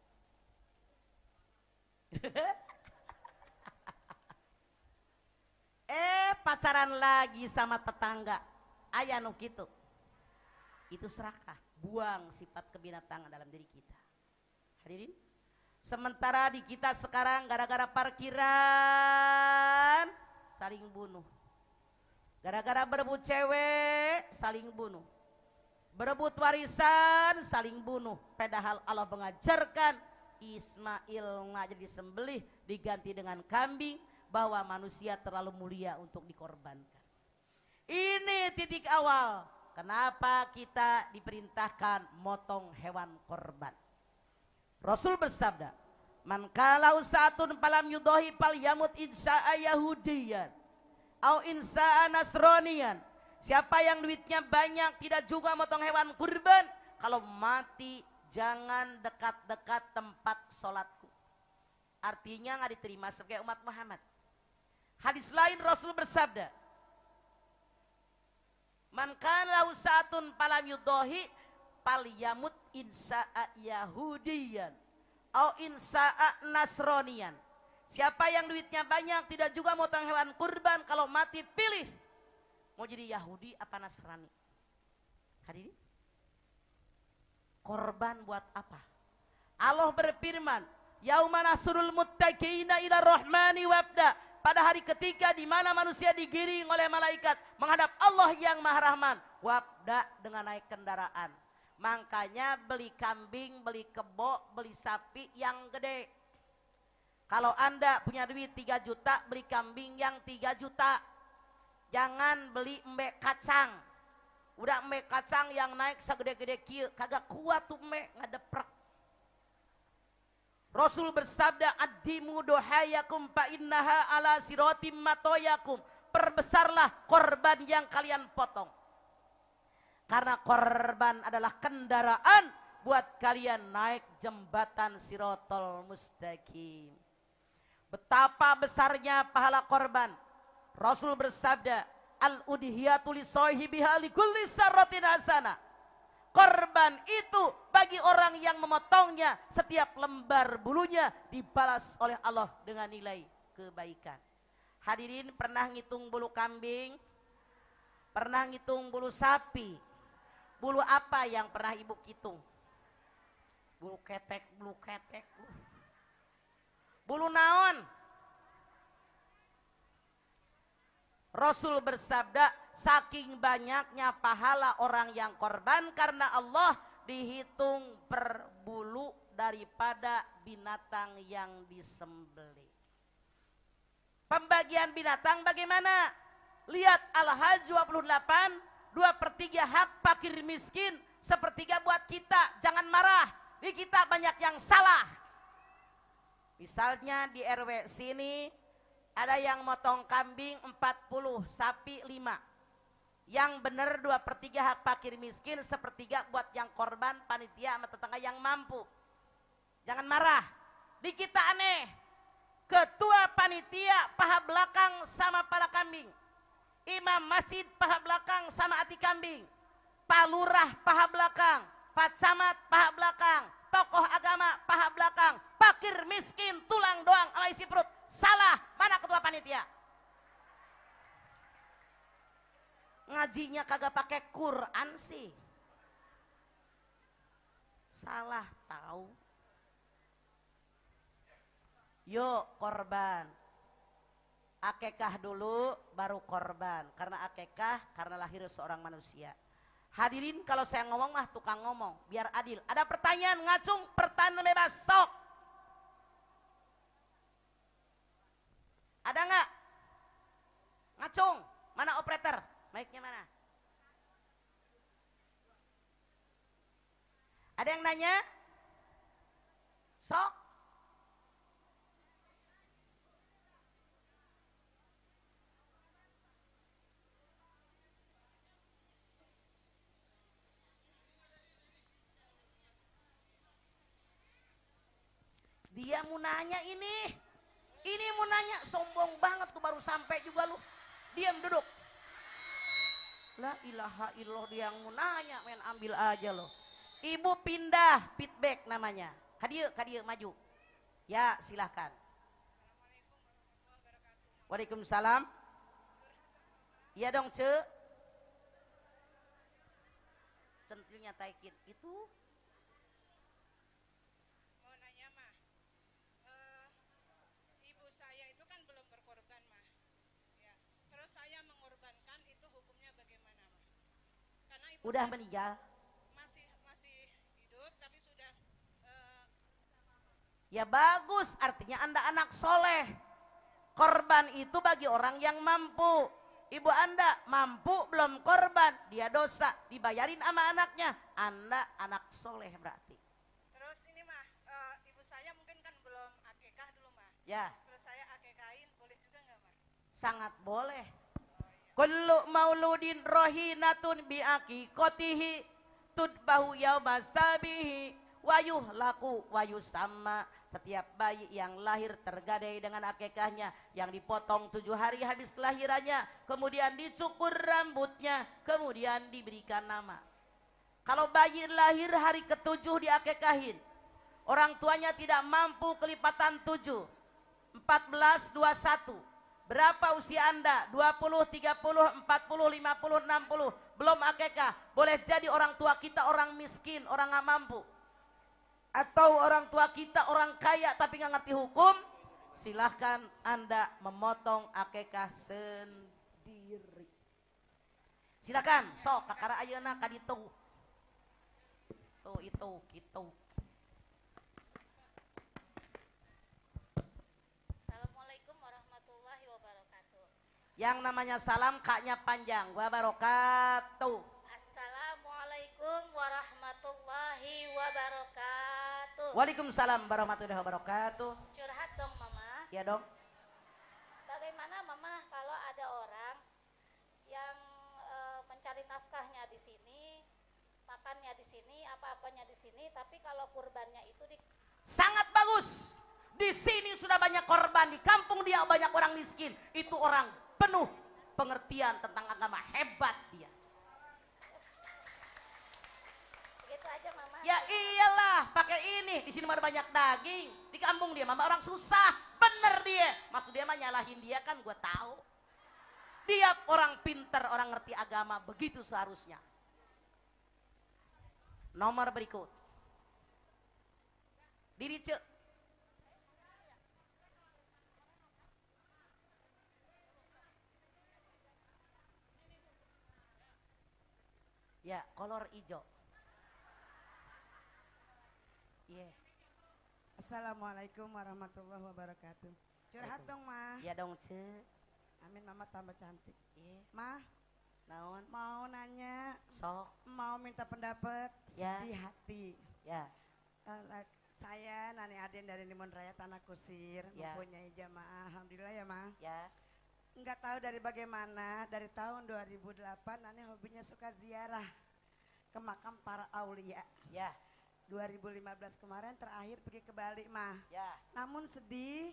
[SPEAKER 1] Pacaran lagi sama tetangga, aya nu kitu. Itu serakah, buang sifat kebinatangan dalam diri kita. Hadirin, sementara di kita sekarang gara-gara parkiran saling bunuh, gara-gara berebut cewek saling bunuh, berebut warisan saling bunuh. Padahal Allah mengajarkan Ismail nggak jadi sembelih diganti dengan kambing, bahwa manusia terlalu mulia untuk dikorbankan. Ini titik awal kenapa kita diperintahkan motong hewan korban. Rasul bersabda, man kalau satun palam yudohi pal yamut insa'a yahudiyan au insa'a nasronian. Siapa yang duitnya banyak tidak juga motong hewan kurban, kalau mati jangan dekat-dekat tempat sholatku. Artinya nggak diterima sebagai umat Muhammad. Hadis lain Rasul bersabda, man kana lahu satun palam yudohi pal yamut insa'a yahudiyan au insa'a nasronian. Siapa yang duitnya banyak tidak juga motong hewan kurban, kalau mati pilih mau jadi Yahudi apa Nasrani. Hadirin, korban buat apa? Allah berfirman, yauma nasrul muttaqina ila rahmani wabda. Pada hari ketiga di mana manusia digiring oleh malaikat menghadap Allah yang Maha Rahman, wabda dengan naik kendaraan. Makanya beli kambing, beli kebo, beli sapi yang gede. Kalau Anda punya duit 3 juta, beli kambing yang 3 juta. Jangan beli embek kacang. Udah embek kacang yang naik segede-gede kieu, kagak kuat tuh embek, ngadeprek. Rasul bersabda, addimu dohayakum fa innaha ala siratim matoyakum. Perbesarlah korban yang kalian potong. Karena korban adalah kendaraan buat kalian naik jembatan Sirotol Mustaqim. Betapa besarnya pahala korban. Rasul bersabda, al-udhiyatu li sahibiha li kulli sarratin hasanah. Korban itu bagi orang yang memotongnya, setiap lembar bulunya dibalas oleh Allah dengan nilai kebaikan. Hadirin, pernah ngitung bulu kambing? Pernah ngitung bulu sapi? Bulu apa yang pernah ibu hitung? Bulu ketek, bulu ketek. Bulu naon? Rasul bersabda, saking banyaknya pahala orang yang korban karena Allah, dihitung per bulu daripada binatang yang disembelih. Pembagian binatang bagaimana? Lihat Al-Hajj 28, 2/3 hak fakir miskin, 1/3 buat kita. Jangan marah, di kita banyak yang salah. Misalnya di RW sini ada yang motong kambing 40, sapi 5. Yang benar 2/3 hak fakir miskin, 1/3 buat yang korban, panitia sama tetangga yang mampu. Jangan marah. Di kita aneh. Ketua panitia paha belakang sama pala kambing. Imam masjid paha belakang sama hati kambing. Pak Lurah paha belakang. Pak Camat paha belakang. Tokoh agama paha belakang. Fakir miskin tulang doang sama isi perut. Salah, mana ketua panitia? Ngajinya kagak pakai Quran sih. Salah tahu. Yuk korban. Akekah dulu baru korban. Karena akekah karena lahir seorang manusia. Hadirin, kalau saya ngomong mah tukang ngomong, biar adil. Ada pertanyaan ngacung, pertanyaan bebas, sok. Ada nggak? Ngacung, mana operator? Mic-nya mana? Ada yang nanya? Sok. Dia mau nanya ini mau nanya, sombong banget tuh, baru sampai juga lu. Diam, duduk. La ilaha illallah, dia yang mau nanya, main ambil aja lo. Ibu pindah, feedback namanya. Kadia maju. Ya, silahkan. Waalaikumsalam. Iya dong, Ce. Centilnya taikin. Itu udah meninggal.
[SPEAKER 2] Masih hidup tapi sudah
[SPEAKER 1] Ya bagus, artinya Anda anak soleh. Korban itu bagi orang yang mampu. Ibu Anda mampu belum korban, dia dosa, dibayarin sama anaknya. Anda anak soleh berarti.
[SPEAKER 2] Terus ini mah, ibu saya mungkin kan belum akikah dulu mah.
[SPEAKER 1] Ya.
[SPEAKER 2] Terus saya akikahin, boleh juga nggak mah?
[SPEAKER 1] Sangat boleh. Kullu mauludin rohinatun bi'aqiqatihi tudbahu yauma sabihi wa yuhlaku wa yusamma. Setiap bayi yang lahir tergadai dengan akikahnya, yang dipotong 7 hari habis kelahirannya, kemudian dicukur rambutnya, kemudian diberikan nama. Kalau bayi lahir hari ke-7 diakikahin, orang tuanya tidak mampu kelipatan 7, 14, 21. Berapa usia Anda? 20, 30, 40, 50, 60. Belum akikah. Boleh jadi orang tua kita orang miskin, orang nggak mampu. Atau orang tua kita orang kaya tapi nggak ngerti hukum. Silahkan Anda memotong akikah sendiri. Silakan, sok kakara ayeuna ka ditu. Tuh itu gitu.
[SPEAKER 2] Assalamualaikum warahmatullahi wabarakatuh.
[SPEAKER 1] Yang namanya salam kaknya panjang. Wabarakatuh.
[SPEAKER 2] Assalamualaikum warahmatullahi wabarakatuh.
[SPEAKER 1] Waalaikumsalam warahmatullahi wabarakatuh.
[SPEAKER 2] Curhat dong mama.
[SPEAKER 1] Ya dong.
[SPEAKER 2] Bagaimana mama kalau ada orang yang mencari nafkahnya di sini, makannya di sini, apa-apanya di sini, tapi kalau kurbannya itu di...
[SPEAKER 1] Sangat bagus. Di sini sudah banyak korban, di kampung dia banyak orang miskin. Itu orang penuh pengertian tentang agama, hebat dia.
[SPEAKER 2] Begitu aja mama.
[SPEAKER 1] Ya iyalah, pakai ini. Di sini mah ada banyak daging. Di kampung dia mama orang susah. Bener dia. Maksud dia mah nyalahin dia kan gue tahu. Dia orang pinter, orang ngerti agama, begitu seharusnya. Nomor berikut. Diri cek. Ya, kolor hijau. Yeah.
[SPEAKER 3] Assalamualaikum warahmatullahi wabarakatuh. Curhat dong mah.
[SPEAKER 1] Ya dong cek.
[SPEAKER 3] Amin mama tambah cantik.
[SPEAKER 1] Yeah.
[SPEAKER 3] Mah
[SPEAKER 1] Naon?
[SPEAKER 3] mau nanya,
[SPEAKER 1] Sok.
[SPEAKER 3] mau minta pendapat
[SPEAKER 1] Ya.
[SPEAKER 3] sedih hati.
[SPEAKER 1] Ya.
[SPEAKER 3] Saya Nani Aden dari Limun Raya Tanah Kusir,
[SPEAKER 1] Ya.
[SPEAKER 3] mempunyai jamaah. Alhamdulillah ya mah.
[SPEAKER 1] Ya.
[SPEAKER 3] Enggak tahu dari bagaimana, dari tahun 2008 Nani hobinya suka ziarah ke makam para aulia.
[SPEAKER 1] Ya.
[SPEAKER 3] 2015 kemarin terakhir pergi ke Bali mah.
[SPEAKER 1] Ya.
[SPEAKER 3] Namun sedih,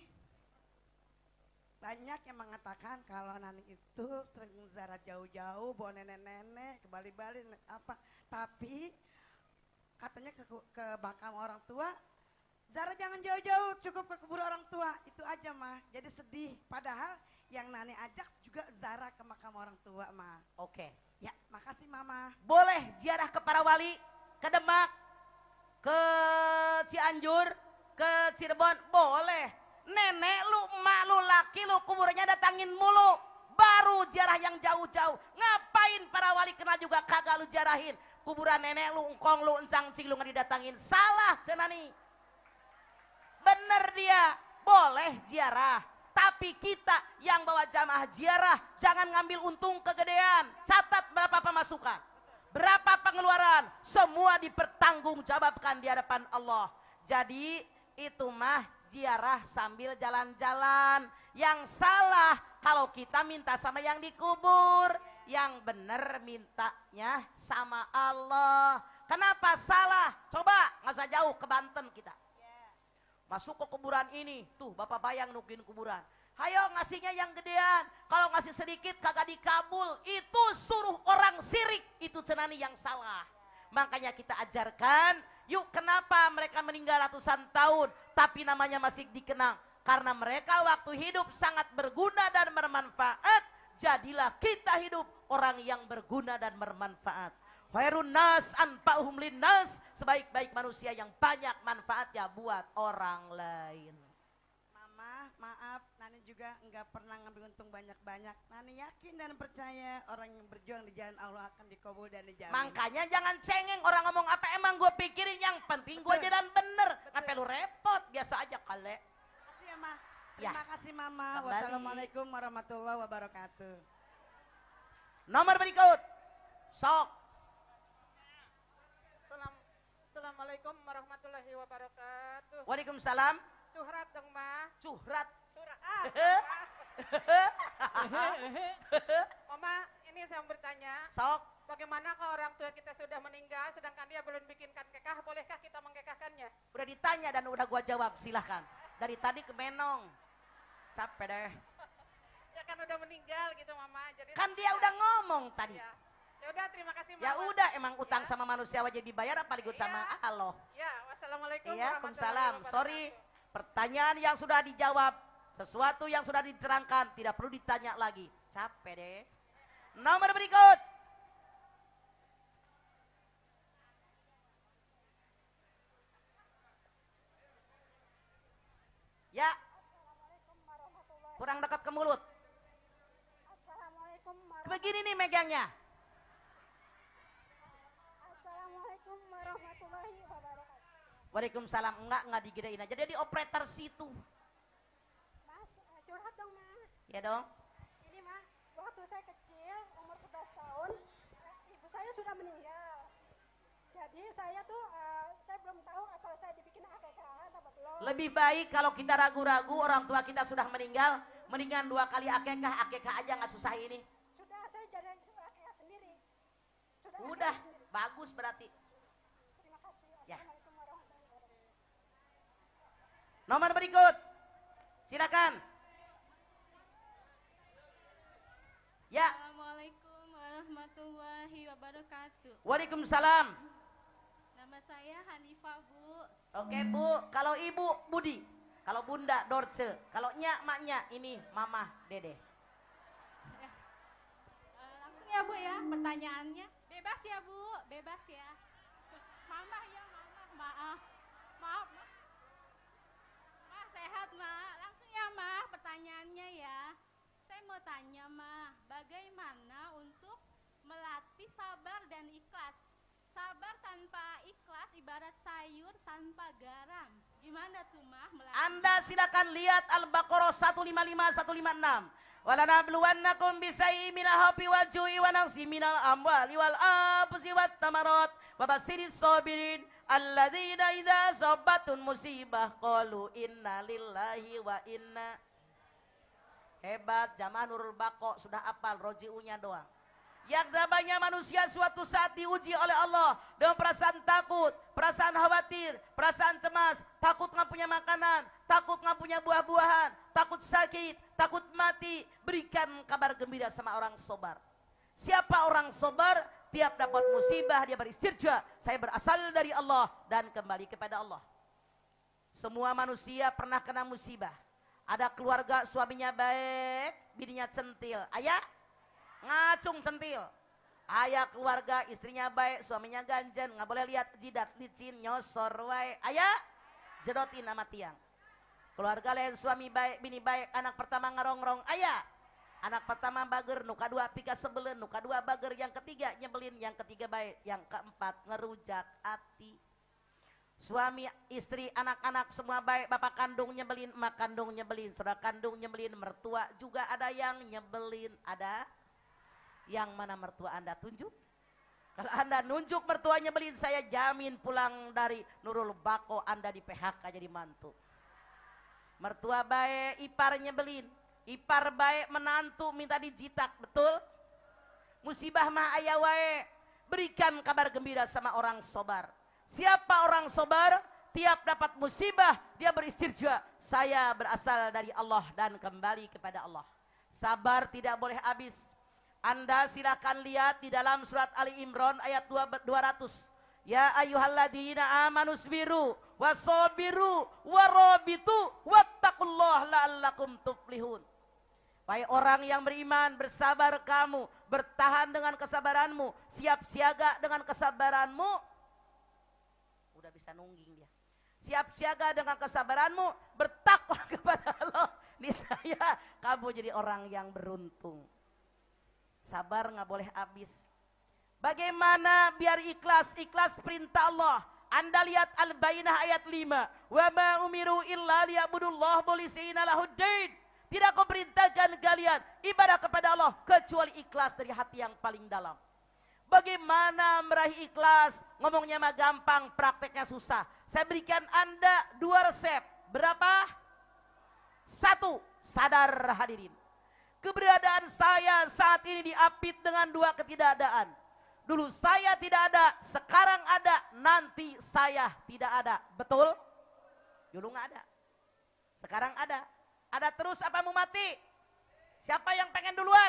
[SPEAKER 3] banyak yang mengatakan kalau Nani itu sering ziarah jauh-jauh, bawa nenek-nenek ke Bali-Bali apa. Tapi katanya ke makam orang tua, ziarah jangan jauh-jauh, cukup ke kubur orang tua. Itu aja mah. Jadi sedih. Padahal yang Nani ajak juga ziarah ke makam orang tua mah.
[SPEAKER 1] Oke.
[SPEAKER 3] Ya, makasih mama.
[SPEAKER 1] Boleh ziarah ke para wali, ke Demak, ke Cianjur, ke Cirebon, boleh. Nenek lu, emak lu, laki lu, kuburnya datangin mulu. Baru ziarah yang jauh-jauh. Ngapain para wali kenal juga kagak lu ziarahin. Kuburan nenek lu, engkong lu, encang cing lu nggak didatangin. Salah cenani. Bener dia, boleh ziarah. Tapi kita yang bawa jamaah ziarah, jangan ngambil untung kegedean. Catat berapa pemasukan, berapa pengeluaran, semua dipertanggungjawabkan di hadapan Allah. Jadi itu mah ziarah sambil jalan-jalan. Yang salah kalau kita minta sama yang dikubur, yang benar mintanya sama Allah. Kenapa salah? Coba nggak usah jauh ke Banten kita. Masuk ke kuburan ini, tuh bapak bayang nungguin kuburan. Hayo ngasihnya yang gedean, kalau ngasih sedikit kagak dikabul, itu suruh orang sirik, itu cenani yang salah. Makanya kita ajarkan, yuk kenapa mereka meninggal ratusan tahun, tapi namanya masih dikenang. Karena mereka waktu hidup sangat berguna dan bermanfaat, jadilah kita hidup orang yang berguna dan bermanfaat. Khairun nas anfa'uhum linnas, sebaik-baik manusia yang banyak manfaatnya buat orang lain.
[SPEAKER 3] Mama, maaf, Nani juga juga enggak pernah ngambil untung banyak-banyak. Nani yakin dan percaya orang yang berjuang di jalan Allah akan dikabul dan dijamin.
[SPEAKER 1] Makanya jangan cengeng orang ngomong apa, emang gue pikirin yang penting gue jalan bener. Ngapain lu repot, biasa aja kale.
[SPEAKER 3] Makasih ya, Ma.
[SPEAKER 1] Ya.
[SPEAKER 3] Terima kasih, Mama.
[SPEAKER 1] Kembali.
[SPEAKER 3] Wassalamualaikum warahmatullahi wabarakatuh.
[SPEAKER 1] Nomor berikut. Sok.
[SPEAKER 4] Assalamualaikum warahmatullahi wabarakatuh.
[SPEAKER 1] Waalaikumsalam.
[SPEAKER 4] Curhat dong, Ma.
[SPEAKER 1] Curhat.
[SPEAKER 4] Curhat. Mama, ini saya mau bertanya.
[SPEAKER 1] Sok.
[SPEAKER 4] Bagaimana kalau orang tua kita sudah meninggal, sedangkan dia belum bikinkan kekah, bolehkah kita mengkekahkannya?
[SPEAKER 1] Udah ditanya dan udah gua jawab, silahkan. Dari tadi ke menong. Capek deh.
[SPEAKER 4] Ya kan udah meninggal gitu, Mama. Jadi
[SPEAKER 1] Kan dia udah ngomong tadi.
[SPEAKER 4] Ya. Ya udah, terima kasih, Mama.
[SPEAKER 1] Ya udah, emang utang
[SPEAKER 4] Ya.
[SPEAKER 1] sama manusia wajib dibayar apa ikut sama Allah.
[SPEAKER 4] Ya, wassalamualaikum
[SPEAKER 1] Iya,
[SPEAKER 4] warahmatullahi
[SPEAKER 1] Waalaikumsalam.
[SPEAKER 4] wabarakatuh.
[SPEAKER 1] Sorry, pertanyaan yang sudah dijawab, sesuatu yang sudah diterangkan, tidak perlu ditanya lagi. Capek deh. Nomor berikut. Ya, kurang dekat ke mulut.
[SPEAKER 2] Assalamualaikum
[SPEAKER 1] Begini nih megangnya.
[SPEAKER 2] Assalamualaikum warahmatullahi wabarakatuh.
[SPEAKER 1] Waalaikumsalam. Enggak digedein aja. Dia di operator situ.
[SPEAKER 2] Mas, curhat dong, Mas.
[SPEAKER 1] Ya dong.
[SPEAKER 2] Ini, Mas, waktu saya kecil, umur 11 tahun, ibu saya sudah meninggal. Jadi saya tuh, saya belum tahu apa saya dibikin akekah apa belum.
[SPEAKER 1] Lebih baik kalau kita ragu-ragu orang tua kita sudah meninggal, mendingan 2 kali akekah aja nggak susah ini.
[SPEAKER 2] Sudah, saya jadi akekah sendiri. Sudah.
[SPEAKER 1] Udah,
[SPEAKER 2] akekah sendiri.
[SPEAKER 1] bagus berarti.
[SPEAKER 2] Terima kasih.
[SPEAKER 1] Ya.
[SPEAKER 2] Assalamualaikum warahmatullahi wabarakatuh.
[SPEAKER 1] Nomor berikut. Silakan. Ya.
[SPEAKER 5] Assalamualaikum warahmatullahi wabarakatuh.
[SPEAKER 1] Waalaikumsalam.
[SPEAKER 5] Nama saya Hanifah, Bu.
[SPEAKER 1] Oke Bu, kalau ibu Budi, kalau bunda Dorce, kalau nyak maknya ini mama Dede.
[SPEAKER 5] Langsung ya, Bu ya, pertanyaannya. Bebas ya, Bu, bebas ya. Mama ya, maaf. Maaf, Ma. Ma, sehat, Ma. Langsung ya, Ma, pertanyaannya ya. Saya mau tanya, Ma, bagaimana untuk melatih sabar dan ikhlas? Sabar tanpa ikhlas ibarat sayur tanpa garam. Gimana tuh, Ma?
[SPEAKER 1] Anda silakan lihat Al-Baqarah 155 156. Walanabluwannakum bisayyi minal khawfi wal ju'i wa naqsi minal amwali wal anfusi wat thamarat wa basyiris sabirin alladzina idza asabatun musibah qalu inna lillahi wa inna. Hebat, jamaah Nurul Baqo sudah apal rojiunya doang. Yang namanya manusia suatu saat diuji oleh Allah dengan perasaan takut, perasaan khawatir, perasaan cemas, takut nggak punya makanan, takut nggak punya buah-buahan, takut sakit, takut mati. Berikan kabar gembira sama orang sobar. Siapa orang sobar? Tiap dapat musibah dia beristirja. Saya berasal dari Allah dan kembali kepada Allah. Semua manusia pernah kena musibah. Ada keluarga suaminya baik, bininya centil. Ayah? Ngacung centil. Ayah keluarga istrinya baik, suaminya ganjen, nggak boleh lihat jidat, licin, nyosor wae. Ayah jedotin nama tiang. Keluarga lain suami baik, bini baik, anak pertama ngerongrong. Ayah anak pertama bager, nu kadua pika sebelen, nu kadua bager, yang ketiga nyebelin, yang ketiga baik, yang keempat ngerujak hati. Suami, istri, anak-anak semua baik, bapak kandung nyebelin, emak kandung nyebelin, saudara kandung nyebelin, mertua juga ada yang nyebelin, ada. Yang mana mertua Anda tunjuk? Kalau Anda nunjuk mertua nyebelin, saya jamin pulang dari Nurul Baqo Anda di PHK jadi mantu. Mertua baik, ipar nyebelin, ipar baik, menantu minta dijitak, betul? Musibah mah aya wae. Berikan kabar gembira sama orang sobar. Siapa orang sobar? Tiap dapat musibah dia beristirja. Saya berasal dari Allah dan kembali kepada Allah. Sabar tidak boleh habis. Anda silakan lihat di dalam surat Ali Imran ayat 200. Ya ayyuhalladzina amanu sabiru wasabiru warabitu wattaqullaha la'allakum tuflihun. Wahai orang yang beriman, bersabar kamu, bertahan dengan kesabaranmu, siap siaga dengan kesabaranmu. Udah bisa nungging dia. Siap siaga dengan kesabaranmu, bertakwa kepada Allah. Niscaya kamu jadi orang yang beruntung. Sabar nggak boleh habis. Bagaimana biar ikhlas? Ikhlas perintah Allah. Anda lihat Al-Bayyinah ayat 5. Wa ma umiru illa liya'budullah mukhlisina lahuddin. Tidak aku perintahkan kalian ibadah kepada Allah kecuali ikhlas dari hati yang paling dalam. Bagaimana meraih ikhlas? Ngomongnya mah gampang, prakteknya susah. Saya berikan Anda 2 resep. Berapa? 1. Sadar hadirin. Keberadaan saya saat ini diapit dengan 2 ketidakadaan. Dulu saya tidak ada, sekarang ada, nanti saya tidak ada. Betul? Dulu nggak ada. Sekarang ada. Ada terus apa mau mati? Siapa yang pengen duluan?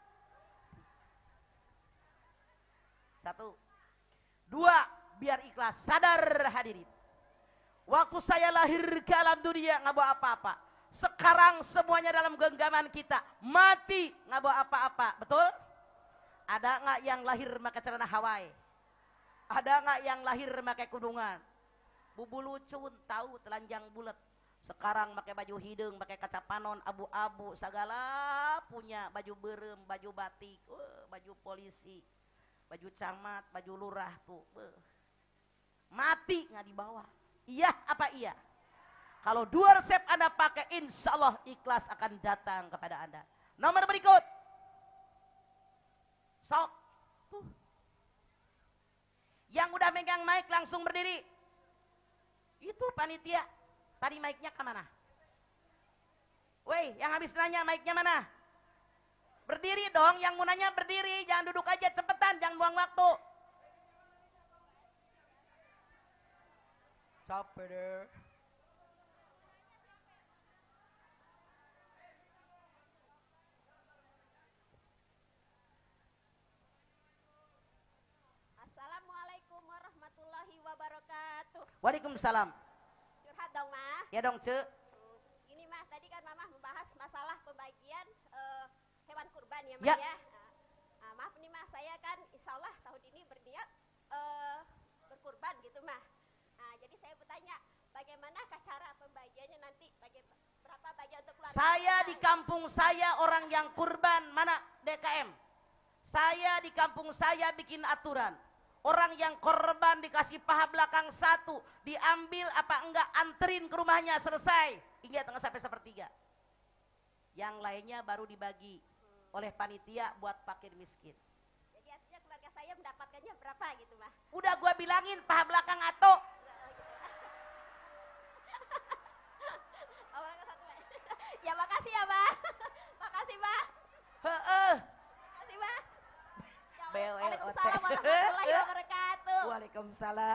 [SPEAKER 1] 1. 2, biar ikhlas. Sadar hadirin. Waktu saya lahir ke alam dunia nggak bawa apa-apa. Sekarang semuanya dalam genggaman kita. Mati nggak bawa apa-apa. Betul? Ada nggak yang lahir pakai celana Hawaii? Ada nggak yang lahir pakai kudungan? Bubu lucun tahu telanjang bulat. Sekarang pakai baju hidung, pakai kaca panon, abu-abu, segala punya baju berem, baju batik, baju polisi, baju camat, baju lurah tuh. Mati nggak dibawa. Iya apa iya? Kalau 2 resep Anda pakai, insya Allah ikhlas akan datang kepada Anda. Nomor berikut. Sok. Tuh. Yang udah megang mic langsung berdiri. Itu panitia. Tadi mic-nya kemana? Woi, yang habis nanya mic-nya mana? Berdiri dong, yang mau nanya berdiri. Jangan duduk aja, cepetan, jangan buang waktu. Capek deh.
[SPEAKER 6] Assalamualaikum warahmatullahi wabarakatuh.
[SPEAKER 1] Waalaikumsalam.
[SPEAKER 6] Curhat dong, Mah.
[SPEAKER 1] Ya dong, Ce.
[SPEAKER 6] Ini, Mah, tadi kan Mama membahas masalah pembagian hewan kurban ya, Mah,
[SPEAKER 1] Ya.
[SPEAKER 6] ya. Maaf nih, Mah, saya kan insya Allah tahun ini berniat berkurban gitu, Mah. Jadi saya bertanya, bagaimana cara pembagiannya nanti? Berapa bagian untuk keluarga?
[SPEAKER 1] Saya di kampung saya orang yang kurban, mana DKM? Saya di kampung saya bikin aturan. Orang yang korban dikasih paha belakang 1, diambil apa enggak, anterin ke rumahnya, selesai. Hingga tengah sampai 1/3. Yang lainnya baru dibagi oleh panitia buat fakir miskin.
[SPEAKER 6] Jadi artinya keluarga saya mendapatkannya berapa gitu, Mah?
[SPEAKER 1] Udah gua bilangin paha belakang atau
[SPEAKER 6] Ya makasih ya, Mah. Makasih, Mah.
[SPEAKER 1] heeh.
[SPEAKER 6] Makasih, Mah. Ya,
[SPEAKER 1] BOLOT.
[SPEAKER 6] Waalaikumsalam warahmatullahi wabarakatuh.
[SPEAKER 1] Waalaikumsalam.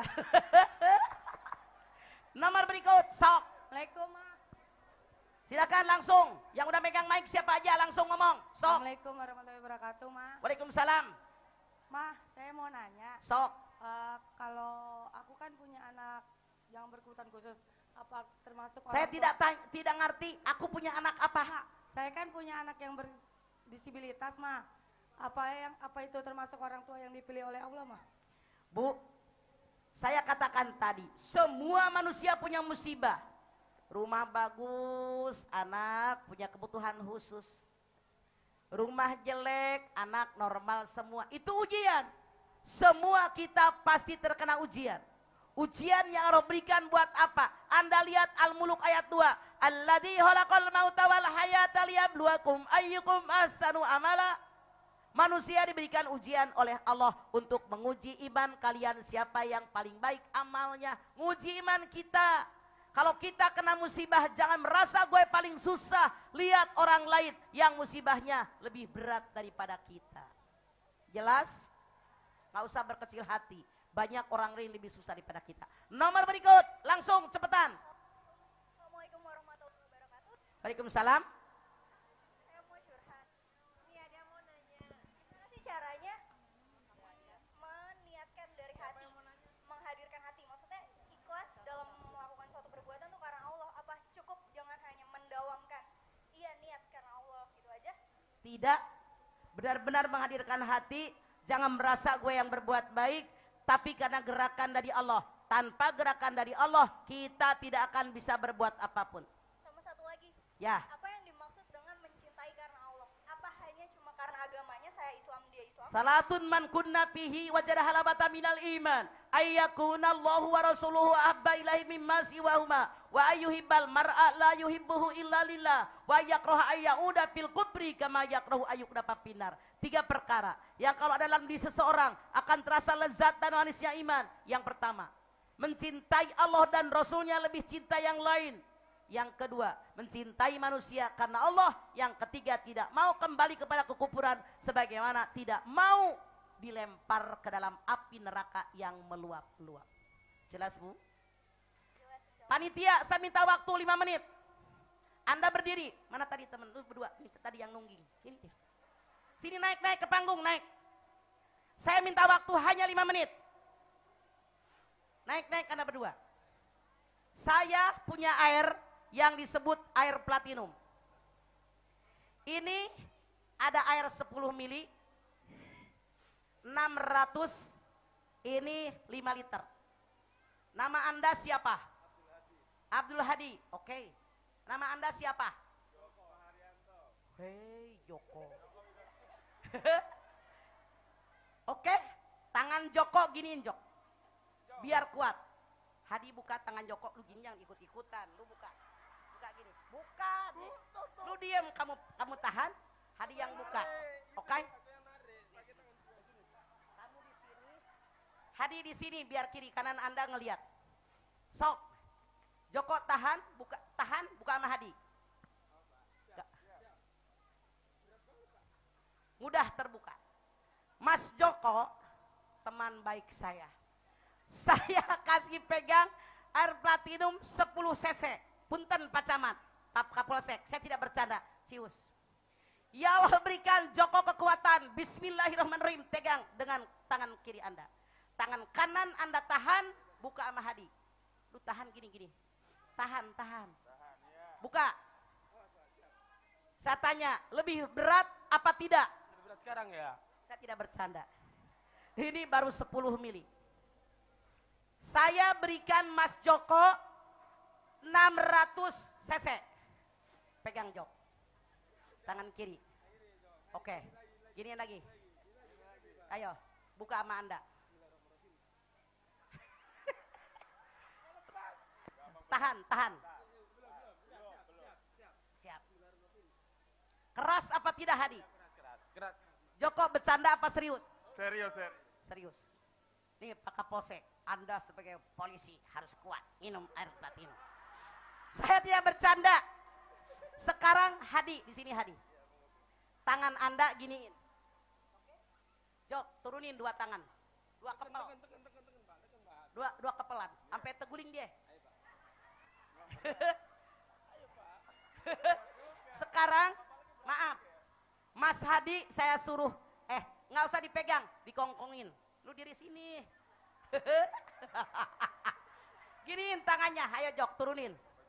[SPEAKER 1] Nomor berikut, sok.
[SPEAKER 7] Assalamualaikum, Ma.
[SPEAKER 1] Silakan langsung. Yang udah megang mic siapa aja langsung ngomong. Sok.
[SPEAKER 7] Assalamualaikum warahmatullahi wabarakatuh, Ma.
[SPEAKER 1] Waalaikumsalam.
[SPEAKER 7] Ma, saya mau nanya,
[SPEAKER 1] Sok.
[SPEAKER 7] kalau aku kan punya anak yang berkebutuhan khusus, apa termasuk
[SPEAKER 1] Saya
[SPEAKER 7] orang
[SPEAKER 1] tidak ngerti. Aku punya anak apa?
[SPEAKER 7] tua? Saya kan punya anak yang berdisabilitas, Ma. Apa itu termasuk orang tua yang dipilih oleh Allah, Ma?
[SPEAKER 1] Bu, saya katakan tadi, semua manusia punya musibah. Rumah bagus, anak punya kebutuhan khusus. Rumah jelek, anak normal semua. Itu ujian. Semua kita pasti terkena ujian. Ujian yang Allah berikan buat apa? Anda lihat Al-Muluk ayat 2. Alladzi khalaqal mauta wal hayata liyabluwakum ayyukum ahsanu amala. Manusia diberikan ujian oleh Allah untuk menguji iman kalian, siapa yang paling baik amalnya. Nguji iman kita. Kalau kita kena musibah, jangan merasa gue paling susah. Lihat orang lain yang musibahnya lebih berat daripada kita. Jelas? Gak usah berkecil hati. Banyak orang lain lebih susah daripada kita. Nomor berikut, langsung cepetan.
[SPEAKER 6] Assalamualaikum warahmatullahi wabarakatuh.
[SPEAKER 1] Waalaikumsalam.
[SPEAKER 6] Saya mau curhat. Ini ada mau nanya, gimana sih caranya meniatkan dari hati, menghadirkan hati? Maksudnya ikhlas dalam melakukan suatu perbuatan tuh karena Allah. Apa cukup jangan hanya mendawamkan? Iya, niat karena Allah gitu aja.
[SPEAKER 1] Tidak. Benar-benar menghadirkan hati. Jangan merasa gue yang berbuat baik. Tapi karena gerakan dari Allah. Tanpa gerakan dari Allah, kita tidak akan bisa berbuat apapun.
[SPEAKER 6] Sama satu lagi.
[SPEAKER 1] Ya.
[SPEAKER 6] Apa yang dimaksud dengan mencintai
[SPEAKER 1] Salatun man kunna fihi wajada halabata minal iman ayyakuna Allahu wa rasuluhu ahabba ilaihi mimma siwahuma wa ayyuhibbal mar'a la yuhibbuhu illa lillah wa yakrahu ayyauda fil kubri kama yakrahu ayyuda papinar. 3 perkara yang kalau ada dalam diri seseorang akan terasa lezat dan manisnya iman. Yang pertama, mencintai Allah dan Rasulnya lebih cinta yang lain. Yang kedua, mencintai manusia karena Allah. Yang ketiga, tidak mau kembali kepada kekufuran sebagaimana tidak mau dilempar ke dalam api neraka yang meluap-luap. Jelas, Bu? Panitia, saya minta waktu 5 menit. Anda berdiri. Mana tadi teman lu berdua? Ini tadi yang nungging. Sini naik ke panggung, naik. Saya minta waktu hanya 5 menit. Naik Anda berdua. Saya punya air yang disebut air platinum. Ini ada air 10 mili, 600, ini 5 liter. Nama Anda siapa? Abdul Hadi. Oke. Nama Anda siapa? Joko Haryanto. Hei Joko. Oke, tangan Joko giniin Jok. Biar kuat. Hadi buka tangan Joko, lu gini yang ikut-ikutan, lu buka gini, buka, lu diem, kamu tahan, Hadi yang buka, oke? Kamu di sini, Hadi di sini, biar kiri kanan Anda ngelihat. Sok, Joko tahan, buka sama Hadi. Mudah terbuka. Mas Joko, teman baik saya kasih pegang air platinum 10 cc. Punten Pak Camat, Pak Kapolsek, saya tidak bercanda. Cius. Ya Allah berikan Joko kekuatan. Bismillahirrahmanirrahim. Pegang dengan tangan kiri Anda. Tangan kanan Anda tahan, buka sama Hadi. Lu tahan gini. Tahan. Buka. Saya tanya, lebih berat apa tidak?
[SPEAKER 8] Lebih berat sekarang ya?
[SPEAKER 1] Saya tidak bercanda. Ini baru 10 mili. Saya berikan Mas Joko 600 cc. Pegang Jok. Tangan kiri. Oke. Giniin lagi. Ayo, buka sama Anda. Tahan. Siap. Keras apa tidak Hadi?
[SPEAKER 8] Keras.
[SPEAKER 1] Joko bercanda apa serius?
[SPEAKER 8] Serius.
[SPEAKER 1] Ini Pak Kapolsek, Anda sebagai polisi harus kuat minum air platinum. Saya tidak bercanda. Sekarang Hadi, di sini Hadi. Tangan Anda giniin. Jok, turunin 2 tangan. 2 kepel. Dua kepelan, sampai teguling dia. Sekarang, maaf. Mas Hadi saya suruh, nggak usah dipegang, dikongkongin. Lu diri sini. Giniin tangannya, ayo Jok, turunin.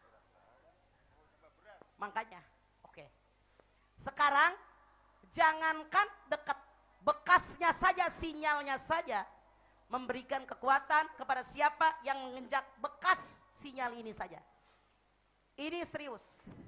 [SPEAKER 1] Makanya, oke. Sekarang, jangankan dekat, bekasnya saja, sinyalnya saja, memberikan kekuatan kepada siapa yang menginjak bekas sinyal ini saja. Ini serius.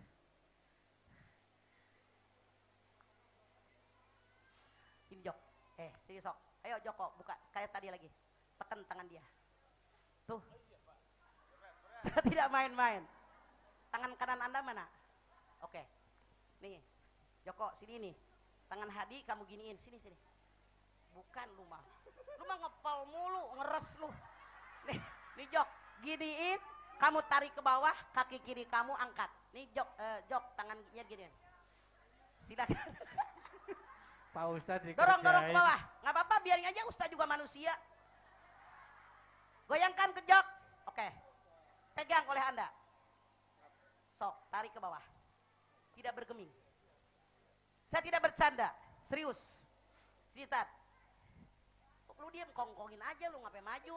[SPEAKER 1] Ini Jok, sini sok. Ayo Joko, buka kayak tadi lagi. Tekan tangan dia. Tuh. Saya tidak main-main. Tangan kanan Anda mana? Oke. Nih. Joko, sini nih. Tangan Hadi kamu giniin, sini. Bukan lu mah. Lu mah ngepal mulu, ngeres lu. Nih Jok, giniin, kamu tarik ke bawah, kaki kiri kamu angkat. Nih Jok, tangannya giniin. Silakan.
[SPEAKER 8] Pak Ustadz
[SPEAKER 1] dorong ke bawah, nggak apa-apa, biarin aja, Ustadz juga manusia. Goyangkan ke Jok, oke. Pegang oleh Anda. Sok, tarik ke bawah. Tidak bergeming. Saya tidak bercanda, serius. Sini Tat. Lu diam, kongkongin aja lu, ngapain maju.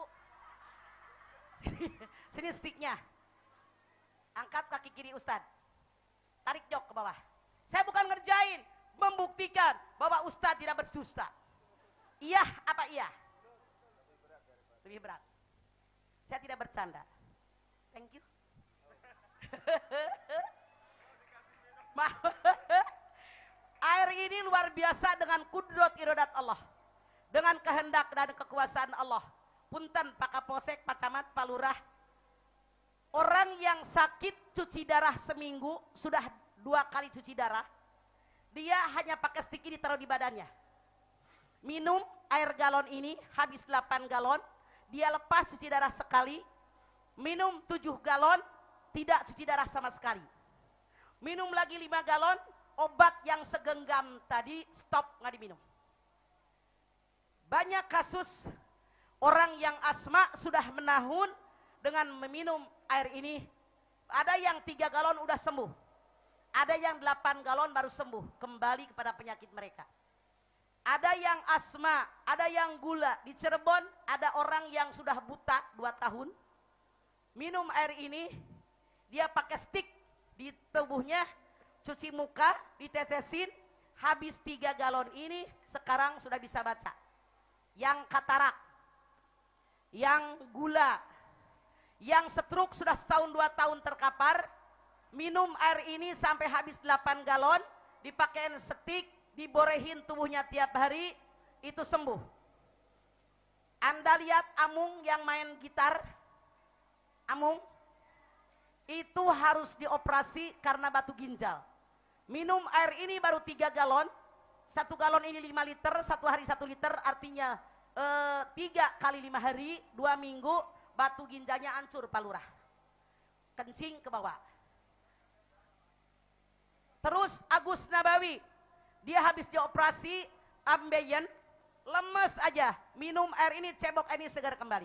[SPEAKER 1] Sini sticknya. Angkat kaki kiri Ustadz. Tarik Jok ke bawah. Saya bukan ngerjain, membuktikan bahwa Ustadz tidak berdusta. Iya apa iya? Lebih berat. Saya tidak bercanda. Thank you. Air ini luar biasa dengan kudrat iradat Allah. dengan kehendak dan kekuasaan Allah. Punten Pak Kapolsek, Pak Camat, Pak Lurah, orang yang sakit cuci darah seminggu, sudah 2 kali cuci darah, dia hanya pakai stik ini taruh di badannya. Minum air galon ini habis 8 galon, dia lepas cuci darah sekali. Minum 7 galon, tidak cuci darah sama sekali. Minum lagi 5 galon, obat yang segenggam tadi stop, nggak diminum. Banyak kasus orang yang asma sudah menahun dengan meminum air ini. Ada yang 3 galon udah sembuh, ada yang 8 galon baru sembuh, kembali kepada penyakit mereka. Ada yang asma, ada yang gula. Di Cirebon ada orang yang sudah buta 2 tahun, minum air ini, dia pakai stik di tubuhnya, cuci muka, ditetesin, habis 3 galon ini, sekarang sudah bisa baca. Yang katarak, yang gula, yang stroke sudah setahun 2 tahun terkapar, minum air ini sampai habis 8 galon, dipakein stik, diborehin tubuhnya tiap hari, itu sembuh. Anda lihat Amung yang main gitar, Amung, itu harus dioperasi karena batu ginjal. Minum air ini baru 3 galon, 1 galon ini 5 liter, 1 hari 1 liter, artinya 3 kali 5 hari, 2 minggu, batu ginjalnya hancur Pak Lurah. Kencing ke bawah. Terus Agus Nabawi, dia habis dioperasi ambeien, lemes aja, minum air ini, cebok ini segar kembali.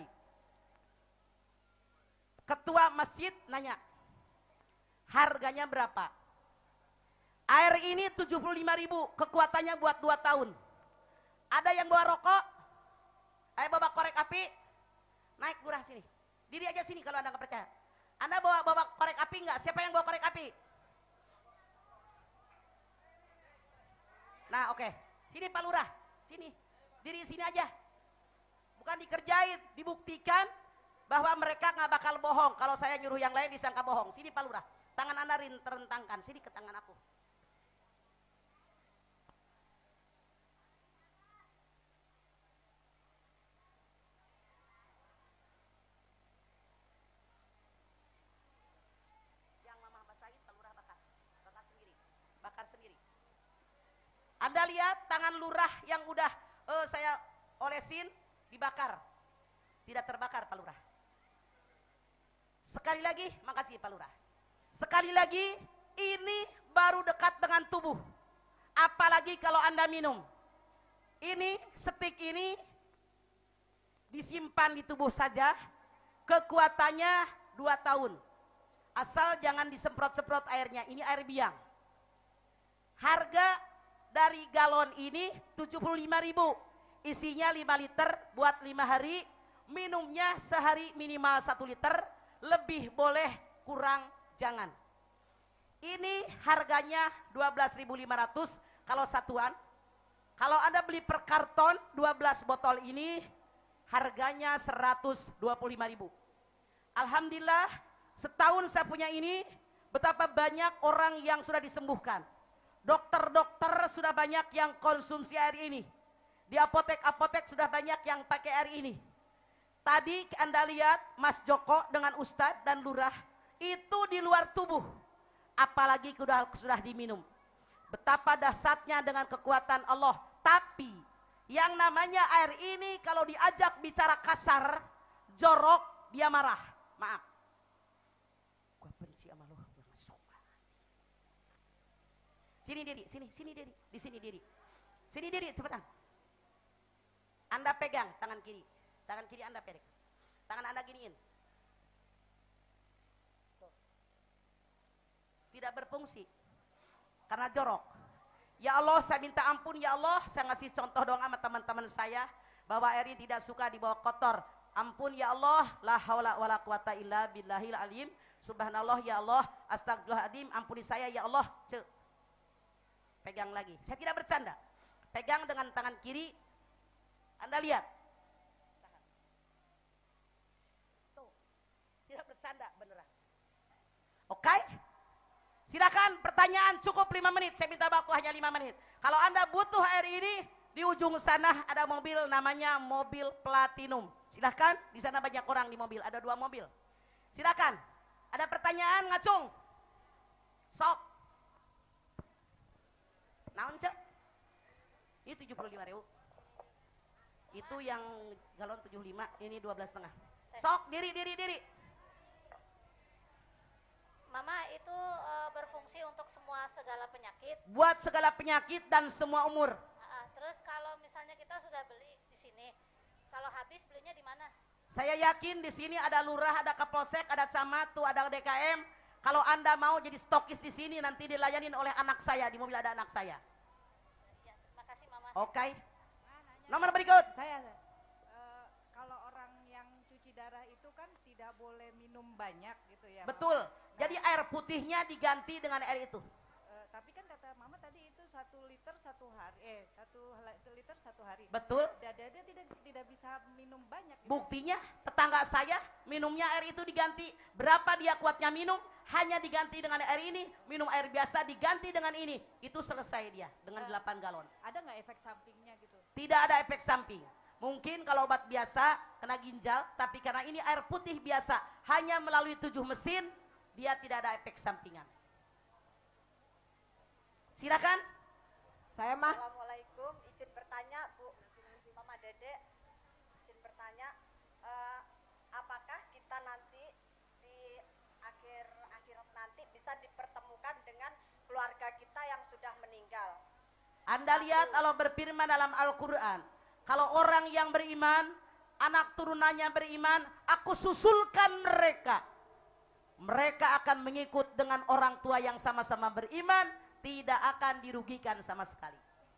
[SPEAKER 1] Ketua masjid nanya, harganya berapa? Air ini 75.000, kekuatannya buat 2 tahun. Ada yang bawa rokok? Ayo bawa korek api, naik Lurah sini. Diri aja sini kalau Anda nggak percaya. Anda bawa korek api nggak? Siapa yang bawa korek api? Nah, oke. Sini Pak Lurah, sini. Diri sini aja. Bukan dikerjain, dibuktikan bahwa mereka nggak bakal bohong. Kalau saya nyuruh yang lain disangka bohong. Sini Pak Lurah, tangan Anda terentangkan. Sini ke tangan aku. Yang Mama basahin Pak Lurah bakar. Bakar sendiri. Bakar sendiri. Anda lihat tangan Lurah yang udah saya olesin, dibakar. Tidak terbakar Pak Lurah. Sekali lagi, makasih Pak Lurah. Sekali lagi, ini baru dekat dengan tubuh. Apalagi kalau Anda minum. Ini, stik ini disimpan di tubuh saja, kekuatannya 2 tahun. Asal jangan disemprot-semprot airnya, ini air biang. Harga dari galon ini 75.000, isinya 5 liter buat 5 hari, minumnya sehari minimal 1 liter, lebih boleh, kurang jangan. Ini harganya 12.500 kalau satuan. Kalau Anda beli per karton 12 botol ini harganya 125.000. Alhamdulillah, setahun saya punya ini, betapa banyak orang yang sudah disembuhkan. Dokter-dokter sudah banyak yang konsumsi air ini. Di apotek-apotek sudah banyak yang pakai air ini. Tadi Anda lihat Mas Joko dengan Ustadz dan Lurah, itu di luar tubuh. Apalagi sudah diminum. Betapa dahsyatnya dengan kekuatan Allah. Tapi yang namanya air ini kalau diajak bicara kasar, jorok, dia marah. Maaf. Gua benci sama lu. Sini diri, sini diri, di sini diri. Sini diri, cepetan. Anda pegang tangan kiri Anda pegang. Tangan Anda giniin. Tuh. Tidak berfungsi. Karena jorok. Ya Allah, saya minta ampun ya Allah, saya ngasih contoh doang sama teman-teman saya, bahwa air ini tidak suka dibawa kotor. Ampun ya Allah, la haula wala quwata illa billahil alim. Subhanallah ya Allah, astagfirullahaladzim, ampuni saya ya Allah. Pegang lagi, saya tidak bercanda. Pegang dengan tangan kiri, Anda lihat. Tuh, tidak bercanda beneran. Oke? Silakan pertanyaan, cukup 5 menit. Saya minta baku hanya 5 menit. Kalau Anda butuh air ini, Di ujung sana ada mobil namanya mobil platinum. Silahkan, di sana banyak orang di mobil, ada 2 mobil. Silahkan, ada pertanyaan ngacung? Sok. Naon cek? Ini 75.000. Itu yang galon 75, ini 12,5. Sok, diri.
[SPEAKER 2] Mama itu berfungsi untuk semua segala penyakit.
[SPEAKER 1] Buat segala penyakit dan semua umur.
[SPEAKER 2] Terus kalau misalnya kita sudah beli di sini, kalau habis belinya di mana?
[SPEAKER 1] Saya yakin di sini ada lurah, ada kapolsek, ada camat, tuh ada DKM. Kalau Anda mau jadi stokis di sini nanti dilayanin oleh anak saya, di mobil ada anak saya.
[SPEAKER 2] Ya, terima kasih Mama.
[SPEAKER 1] Oke. Nomor berikut.
[SPEAKER 9] Saya kalau orang yang cuci darah itu kan tidak boleh minum banyak gitu ya.
[SPEAKER 1] Betul.
[SPEAKER 9] Mama.
[SPEAKER 1] Jadi air putihnya diganti dengan air itu.
[SPEAKER 9] Tapi kan kata Mama tadi itu 1 liter 1 hari, 1 liter 1 hari.
[SPEAKER 1] Betul.
[SPEAKER 9] Dia tidak bisa minum banyak. Gitu.
[SPEAKER 1] Buktinya tetangga saya minumnya air itu diganti. Berapa dia kuatnya minum, hanya diganti dengan air ini. Minum air biasa diganti dengan ini. Itu selesai dia dengan 8 galon.
[SPEAKER 9] Ada nggak efek sampingnya gitu?
[SPEAKER 1] Tidak ada efek samping. Mungkin kalau obat biasa kena ginjal, tapi karena ini air putih biasa, hanya melalui 7 mesin, dia tidak ada efek sampingan. Silakan.
[SPEAKER 10] Saya mah. Assalamualaikum, izin bertanya Bu Mama Dede, izin bertanya, apakah kita nanti di akhirat nanti bisa dipertemukan dengan keluarga kita yang sudah meninggal?
[SPEAKER 1] Anda lihat Allah berfirman dalam Al-Quran, kalau orang yang beriman, anak turunannya beriman, aku susulkan mereka. Mereka akan mengikut dengan orang tua yang sama-sama beriman, tidak akan dirugikan sama sekali.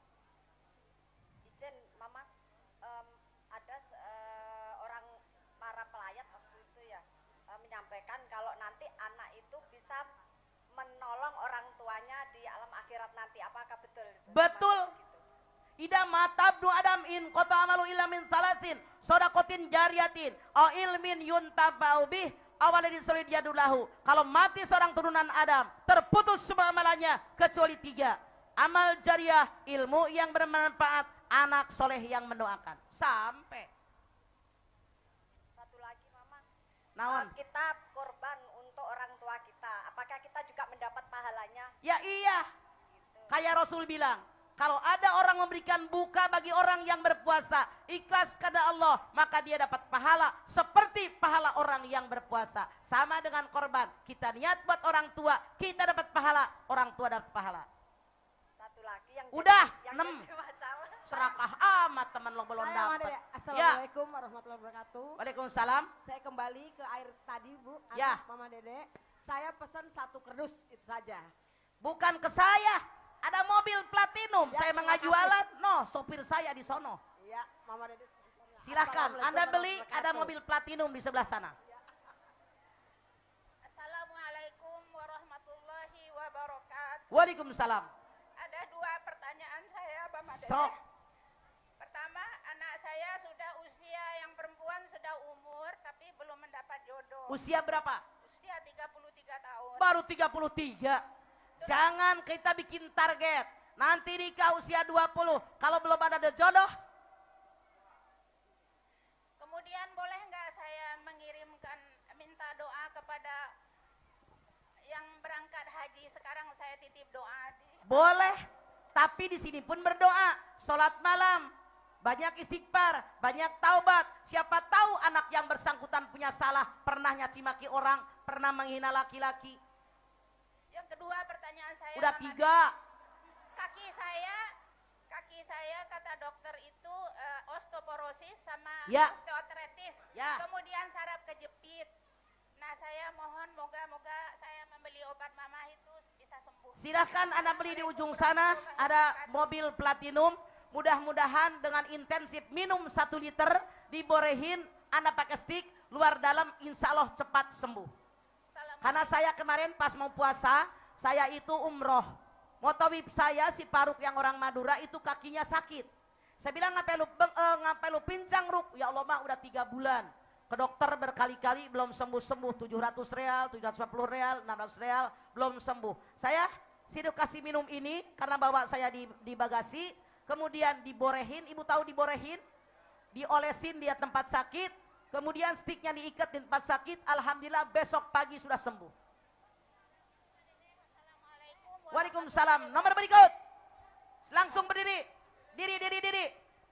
[SPEAKER 10] Izin Mama, ada orang para pelayat waktu itu ya menyampaikan kalau nanti anak itu bisa menolong orang tuanya di alam akhirat nanti. Apakah betul?
[SPEAKER 1] Betul. Ida matabdu adam in kota amalu illa min salasin sodakotin jariyatin au ilmin yuntafa'u bih awalnya disolid yadulahu. Kalau mati seorang turunan Adam, terputus semua amalannya kecuali 3. Amal jariah, ilmu yang bermanfaat, anak soleh yang mendoakan. Sampai.
[SPEAKER 10] Satu lagi Mama.
[SPEAKER 1] Naon?
[SPEAKER 10] Kita korban untuk orang tua kita. Apakah kita juga mendapat pahalanya?
[SPEAKER 1] Ya iya. Kayak Rasul bilang, kalau ada orang memberikan buka bagi orang yang berpuasa, ikhlas karena Allah, maka dia dapat pahala seperti pahala orang yang berpuasa. Sama dengan korban, kita niat buat orang tua, kita dapat pahala, orang tua dapat pahala.
[SPEAKER 10] Satu lagi yang
[SPEAKER 1] udah,
[SPEAKER 10] yang
[SPEAKER 1] 6.
[SPEAKER 10] masalah.
[SPEAKER 1] Serakah amat teman lo belum dapat.
[SPEAKER 10] Assalamualaikum warahmatullahi wabarakatuh.
[SPEAKER 1] Waalaikumsalam.
[SPEAKER 10] Saya kembali ke air tadi Bu,
[SPEAKER 1] Ya.
[SPEAKER 10] Mama Dede. Saya pesan 1 kardus itu saja.
[SPEAKER 1] Bukan ke saya. Ada mobil platinum,
[SPEAKER 10] Ya,
[SPEAKER 1] saya
[SPEAKER 10] terima
[SPEAKER 1] mengajualan, no, sopir saya di sono.
[SPEAKER 10] Iya, Mama Dede.
[SPEAKER 1] Silahkan, Anda beli, ada mobil platinum di sebelah sana.
[SPEAKER 11] Assalamualaikum warahmatullahi wabarakatuh.
[SPEAKER 1] Waalaikumsalam.
[SPEAKER 11] Ada 2 pertanyaan saya, Mama Dede.
[SPEAKER 1] Sok.
[SPEAKER 11] Pertama, anak saya sudah usia yang perempuan sudah umur, tapi belum mendapat jodoh.
[SPEAKER 1] Usia berapa?
[SPEAKER 11] Usia 33 tahun.
[SPEAKER 1] Baru 33. Jangan kita bikin target. Nanti nikah usia 20. Kalau belum ada jodoh.
[SPEAKER 11] Kemudian boleh nggak saya mengirimkan, minta doa kepada yang berangkat haji. Sekarang saya titip doa.
[SPEAKER 1] Boleh. Tapi di sini pun berdoa. Sholat malam. Banyak istighfar. Banyak taubat. Siapa tahu anak yang bersangkutan punya salah. Pernah nyaci maki orang. Pernah menghina laki-laki.
[SPEAKER 11] Yang kedua pertanyaan saya.
[SPEAKER 1] Udah 3.
[SPEAKER 11] Kaki saya kata dokter itu osteoporosis sama
[SPEAKER 1] Ya.
[SPEAKER 11] osteoartritis.
[SPEAKER 1] Ya.
[SPEAKER 11] Kemudian saraf kejepit. Nah saya mohon moga-moga saya membeli obat Mama itu bisa sembuh.
[SPEAKER 1] Silahkan Anda beli di ujung sana. Ada mobil platinum. Mudah-mudahan dengan intensif minum 1 liter. Diborehin. Anda pakai stick. Luar dalam insya Allah cepat sembuh. Karena saya kemarin pas mau puasa, saya itu umroh. Motowib saya si Paruk yang orang Madura itu kakinya sakit. Saya bilang ngapain lu pincang Ruk? Ya Allah mah udah 3 bulan. Ke dokter berkali-kali belum sembuh-sembuh. 700 real, 750 real, 600 real belum sembuh. Saya sidu kasih minum ini karena bawa saya di bagasi. kemudian diborehin, ibu tahu diborehin, diolesin dia tempat sakit, kemudian stiknya diikat di tempat sakit, alhamdulillah besok pagi sudah sembuh. Waalaikumsalam. Nomor berikut. Langsung berdiri. Diri.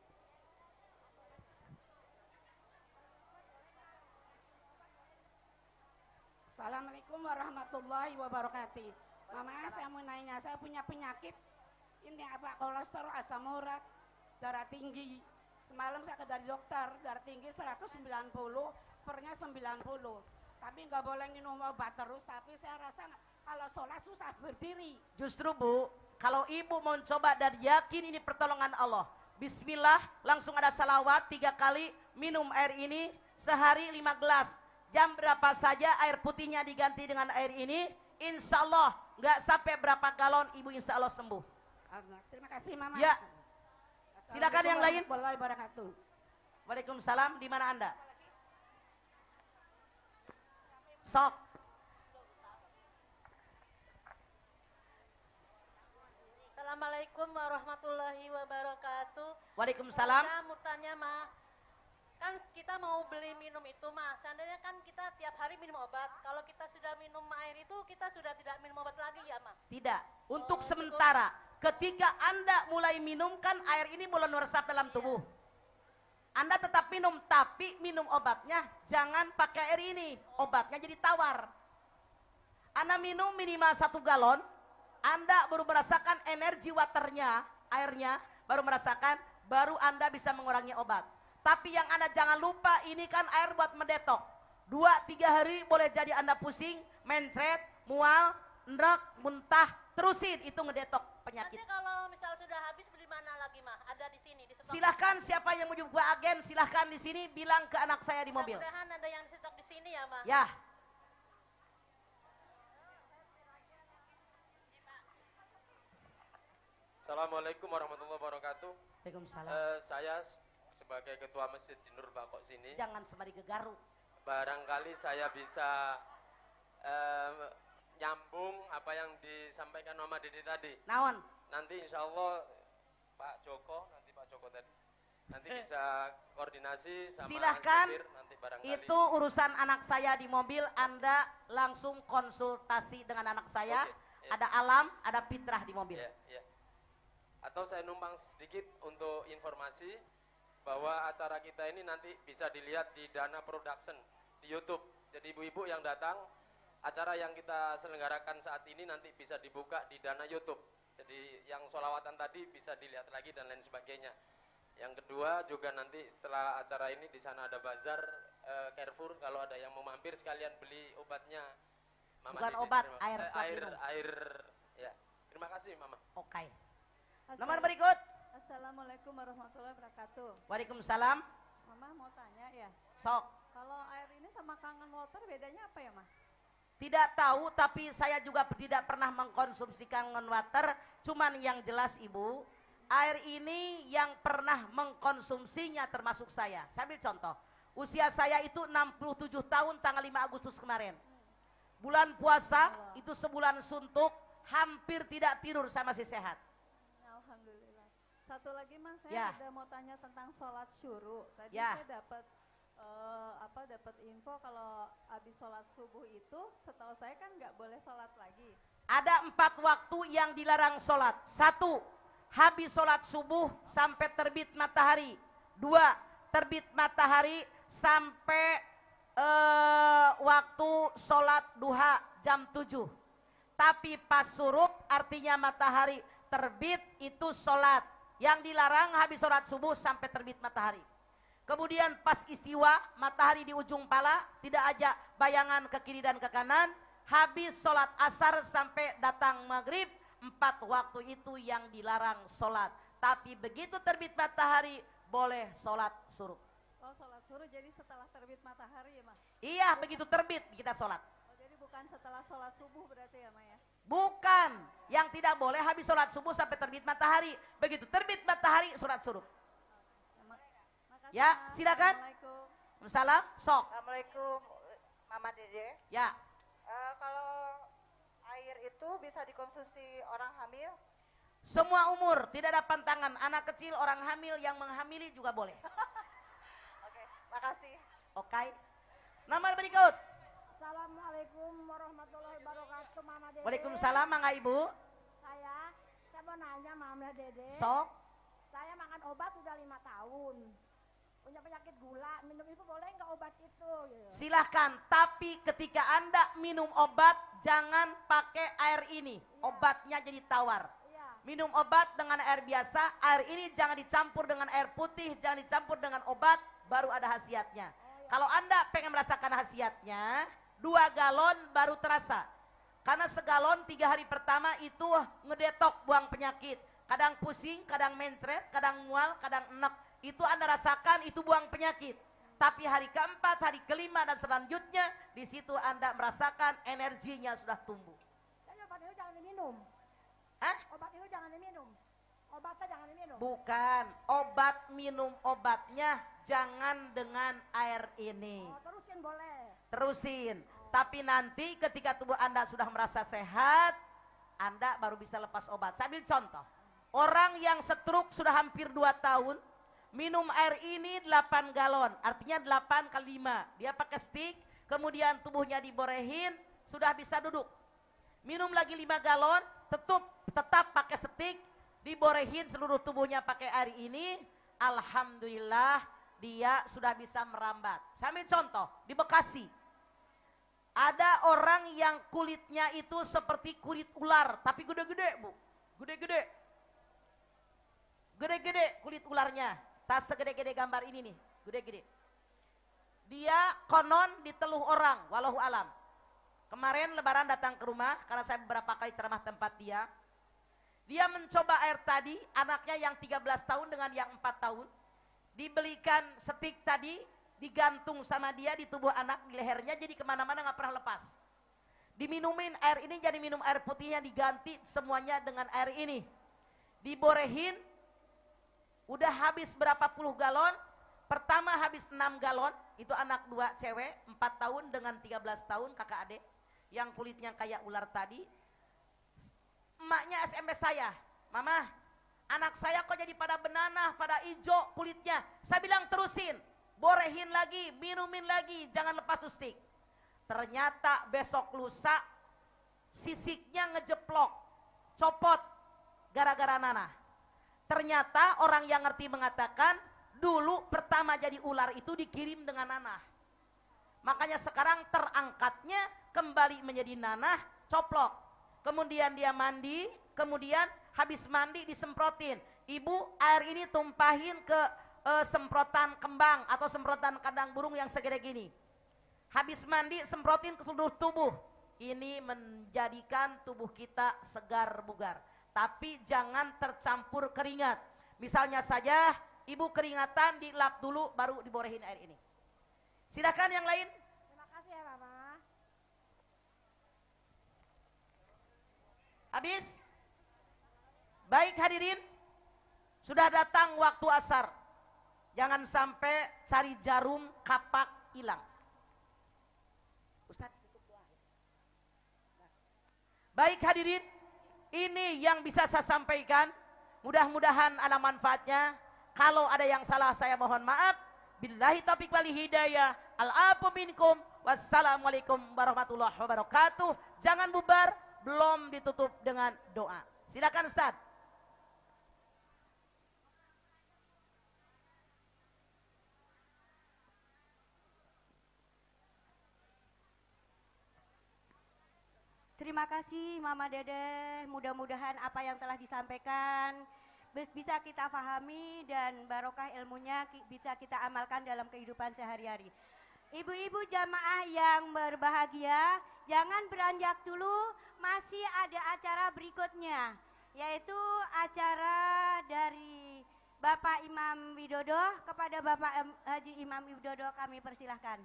[SPEAKER 12] Assalamualaikum warahmatullahi wabarakatuh. Mama, saya mau nanya, saya punya penyakit ini apa, kolesterol, asam urat, darah tinggi. Semalam saya ke dari dokter, darah tinggi 190, pernya 90. Tapi nggak boleh minum obat terus, tapi saya rasa kalau sholat susah berdiri.
[SPEAKER 1] Justru Bu, kalau ibu mau coba dan yakin ini pertolongan Allah, bismillah, langsung ada salawat 3 kali, minum air ini sehari 5 gelas. Jam berapa saja air putihnya diganti dengan air ini, insya Allah nggak sampai berapa galon, ibu insya Allah sembuh.
[SPEAKER 12] Terima kasih Mama.
[SPEAKER 1] Ya, silakan yang lain. Waalaikumsalam. Di mana Anda? Sok.
[SPEAKER 13] Assalamualaikum warahmatullahi wabarakatuh.
[SPEAKER 1] Waalaikumsalam.
[SPEAKER 13] Saya mau tanya, Ma. Kan kita mau beli minum itu, Ma. Seandainya kan kita tiap hari minum obat. Kalau kita sudah minum air itu, kita sudah tidak minum obat lagi ya, Ma?
[SPEAKER 1] Tidak. Untuk sementara, ketika Anda mulai minum, kan air ini mulai meresap dalam tubuh. Anda tetap minum, tapi minum obatnya jangan pakai air ini. Obatnya jadi tawar. Anda minum minimal 1 galon, Anda baru merasakan energi waternya, airnya, baru merasakan, baru Anda bisa mengurangi obat. Tapi yang Anda jangan lupa, ini kan air buat mendetok. 2-3 hari boleh jadi Anda pusing, mencret, mual, ndrak, muntah, terusin, itu ngedetok penyakit.
[SPEAKER 13] Nanti kalau misal sudah habis, beli mana lagi, Ma? Ada di sini, di stok.
[SPEAKER 1] Silahkan siapa yang mau buka agen, silahkan di sini, bilang ke anak saya di mobil.
[SPEAKER 13] Mudah-mudahan ada yang di stok di sini ya, Ma?
[SPEAKER 1] Ya.
[SPEAKER 8] Assalamualaikum warahmatullahi wabarakatuh.
[SPEAKER 1] Waalaikumsalam.
[SPEAKER 8] Saya sebagai ketua masjid di Nur Bakok sini.
[SPEAKER 1] Jangan sembari gegaru.
[SPEAKER 8] Barangkali saya bisa nyambung apa yang disampaikan Mama Dede tadi.
[SPEAKER 1] Naon?
[SPEAKER 8] Nanti insya Allah Pak Joko tadi nanti bisa koordinasi sama
[SPEAKER 1] silahkan,
[SPEAKER 8] supir, nanti barangkali.
[SPEAKER 1] Itu urusan anak saya di mobil, Anda langsung konsultasi dengan anak saya.
[SPEAKER 8] Oke, ya.
[SPEAKER 1] Ada Alam, ada Fitrah di mobil.
[SPEAKER 8] Ya. Atau saya numpang sedikit untuk informasi bahwa acara kita ini nanti bisa dilihat di Dana Production di YouTube. Jadi ibu-ibu yang datang, acara yang kita selenggarakan saat ini nanti bisa dibuka di Dana YouTube. Jadi yang sholawatan tadi bisa dilihat lagi dan lain sebagainya. Yang kedua juga nanti setelah acara ini di sana ada bazar Carrefour, kalau ada yang mau mampir sekalian beli obatnya. Mama
[SPEAKER 1] Bukan
[SPEAKER 8] Dede,
[SPEAKER 1] obat, air
[SPEAKER 8] ya. Terima kasih Mama.
[SPEAKER 1] Oke. Nomor berikut.
[SPEAKER 14] Assalamualaikum warahmatullahi wabarakatuh.
[SPEAKER 1] Waalaikumsalam.
[SPEAKER 14] Mama mau tanya ya.
[SPEAKER 1] Sok.
[SPEAKER 14] Kalau air ini sama Kangen Water bedanya apa ya, Ma?
[SPEAKER 1] Tidak tahu, tapi saya juga tidak pernah mengkonsumsi Kangen Water. Cuman yang jelas Ibu, air ini yang pernah mengkonsumsinya termasuk saya. Saya ambil contoh. Usia saya itu 67 tahun tanggal 5 Agustus kemarin. Bulan puasa itu sebulan suntuk, hampir tidak tidur, saya masih sehat.
[SPEAKER 14] Alhamdulillah. Satu lagi Mas,
[SPEAKER 1] Ya.
[SPEAKER 14] saya ada mau tanya tentang sholat syuruk. Tadi
[SPEAKER 1] Ya.
[SPEAKER 14] saya dapat info kalau habis sholat subuh itu, setahu saya kan nggak boleh sholat lagi.
[SPEAKER 1] Ada 4 waktu yang dilarang sholat. 1, habis sholat subuh sampai terbit matahari. 2, terbit matahari sampai waktu sholat duha jam 7. Tapi pas surub artinya matahari terbit itu sholat. Yang dilarang habis sholat subuh sampai terbit matahari. Kemudian pas istiwa matahari di ujung pala, tidak ada bayangan ke kiri dan ke kanan. Habis sholat asar sampai datang maghrib, 4 waktu itu yang dilarang sholat. Tapi begitu terbit matahari boleh sholat suruh.
[SPEAKER 14] Oh, sholat suruh jadi setelah terbit matahari ya, Ma?
[SPEAKER 1] Iya, begitu terbit kita sholat.
[SPEAKER 14] Oh, jadi bukan setelah sholat subuh berarti ya, Ma ya?
[SPEAKER 1] Bukan, yang tidak boleh habis sholat subuh sampai terbit matahari. Begitu terbit matahari sholat suruh. Ya, silakan. Salam, sok.
[SPEAKER 10] Assalamualaikum, Mama Dede.
[SPEAKER 1] Ya.
[SPEAKER 10] Kalau air itu bisa dikonsumsi orang hamil?
[SPEAKER 1] Semua umur, tidak ada pantangan. Anak kecil, orang hamil, yang menghamili juga boleh.
[SPEAKER 10] Oke, makasih.
[SPEAKER 1] Oke. Nomor berikut.
[SPEAKER 15] Assalamualaikum warahmatullahi wabarakatuh, Mama Dede.
[SPEAKER 1] Waalaikumsalam, Mangga Ibu.
[SPEAKER 15] Saya mau nanya Mama Dede.
[SPEAKER 1] Sok.
[SPEAKER 15] Saya makan obat sudah 5 tahun. Punya penyakit gula, minum itu boleh nggak obat itu? Gitu.
[SPEAKER 1] Silahkan, tapi ketika Anda minum obat, jangan pakai air ini. Obatnya jadi tawar. Minum obat dengan air biasa, air ini jangan dicampur dengan air putih, jangan dicampur dengan obat, baru ada khasiatnya. Kalau Anda pengen merasakan khasiatnya, 2 galon baru terasa. Karena segalon 3 hari pertama itu ngedetok buang penyakit. Kadang pusing, kadang mencret, kadang mual, kadang enek. Itu Anda rasakan, itu buang penyakit. Tapi hari keempat, hari kelima, dan selanjutnya, di situ Anda merasakan energinya sudah tumbuh.
[SPEAKER 15] Jadi obat itu jangan diminum.
[SPEAKER 1] Hah?
[SPEAKER 15] Obat itu jangan diminum. Obatnya jangan diminum.
[SPEAKER 1] Bukan, obat minum obatnya jangan dengan air ini.
[SPEAKER 15] Oh, terusin boleh.
[SPEAKER 1] Terusin. Tapi nanti ketika tubuh Anda sudah merasa sehat, Anda baru bisa lepas obat. Saya ambil contoh. Orang yang stroke sudah hampir 2 tahun, minum air ini 8 galon. Artinya 8 kali 5. Dia pakai stick, kemudian tubuhnya diborehin, sudah bisa duduk. Minum lagi 5 galon, tetap pakai stick, diborehin seluruh tubuhnya pakai air ini. Alhamdulillah dia sudah bisa merambat. Saya ambil contoh, di Bekasi. Ada orang yang kulitnya itu seperti kulit ular, tapi gede-gede, Bu. Gede-gede. Gede-gede kulit ularnya. Tas segede-gede gambar ini nih, gede-gede. Dia konon diteluh orang, walau alam. Kemarin lebaran datang ke rumah, karena saya beberapa kali ceramah tempat dia. Dia mencoba air tadi, anaknya yang 13 tahun dengan yang 4 tahun. Dibelikan stik tadi, digantung sama dia di tubuh anak, di lehernya, jadi kemana-mana gak pernah lepas. Diminumin air ini, jadi minum air putihnya diganti semuanya dengan air ini. Diborehin, udah habis berapa puluh galon. Pertama habis 6 galon, itu anak 2 cewek, 4 tahun dengan 13 tahun kakak adik, yang kulitnya kayak ular tadi. Emaknya SMS saya, Mama, anak saya kok jadi pada benanah, pada hijau kulitnya. Saya bilang terusin, borehin lagi, minumin lagi, jangan lepas stick. Ternyata besok lusa, sisiknya ngejeplok, copot, gara-gara nanah. Ternyata orang yang ngerti mengatakan, dulu pertama jadi ular itu dikirim dengan nanah. Makanya sekarang terangkatnya kembali menjadi nanah, coplok. Kemudian dia mandi, kemudian habis mandi disemprotin. Ibu, air ini tumpahin ke semprotan kembang atau semprotan kandang burung yang segede gini. Habis mandi semprotin ke seluruh tubuh. Ini menjadikan tubuh kita segar bugar. Tapi jangan tercampur keringat. Misalnya saja ibu keringatan, dilap dulu baru diborehin air ini. Silakan yang lain.
[SPEAKER 15] Terima kasih ya, Mama.
[SPEAKER 1] Habis? Baik hadirin, sudah datang waktu asar. Jangan sampai cari jarum kapak hilang. Ustaz, tutup doa. Baik hadirin, ini yang bisa saya sampaikan. Mudah-mudahan ada manfaatnya. Kalau ada yang salah saya mohon maaf. Billahi taufiq wal hidayah. Al-afu minkum. Wassalamualaikum warahmatullahi wabarakatuh. Jangan bubar, belum ditutup dengan doa. Silakan Ustaz.
[SPEAKER 7] Terima kasih Mama Dede, mudah-mudahan apa yang telah disampaikan bisa kita pahami dan barokah ilmunya bisa kita amalkan dalam kehidupan sehari-hari. Ibu-ibu jamaah yang berbahagia, jangan beranjak dulu, masih ada acara berikutnya, yaitu acara dari Bapak Imam Widodo. Kepada Bapak Haji Imam Widodo kami persilahkan.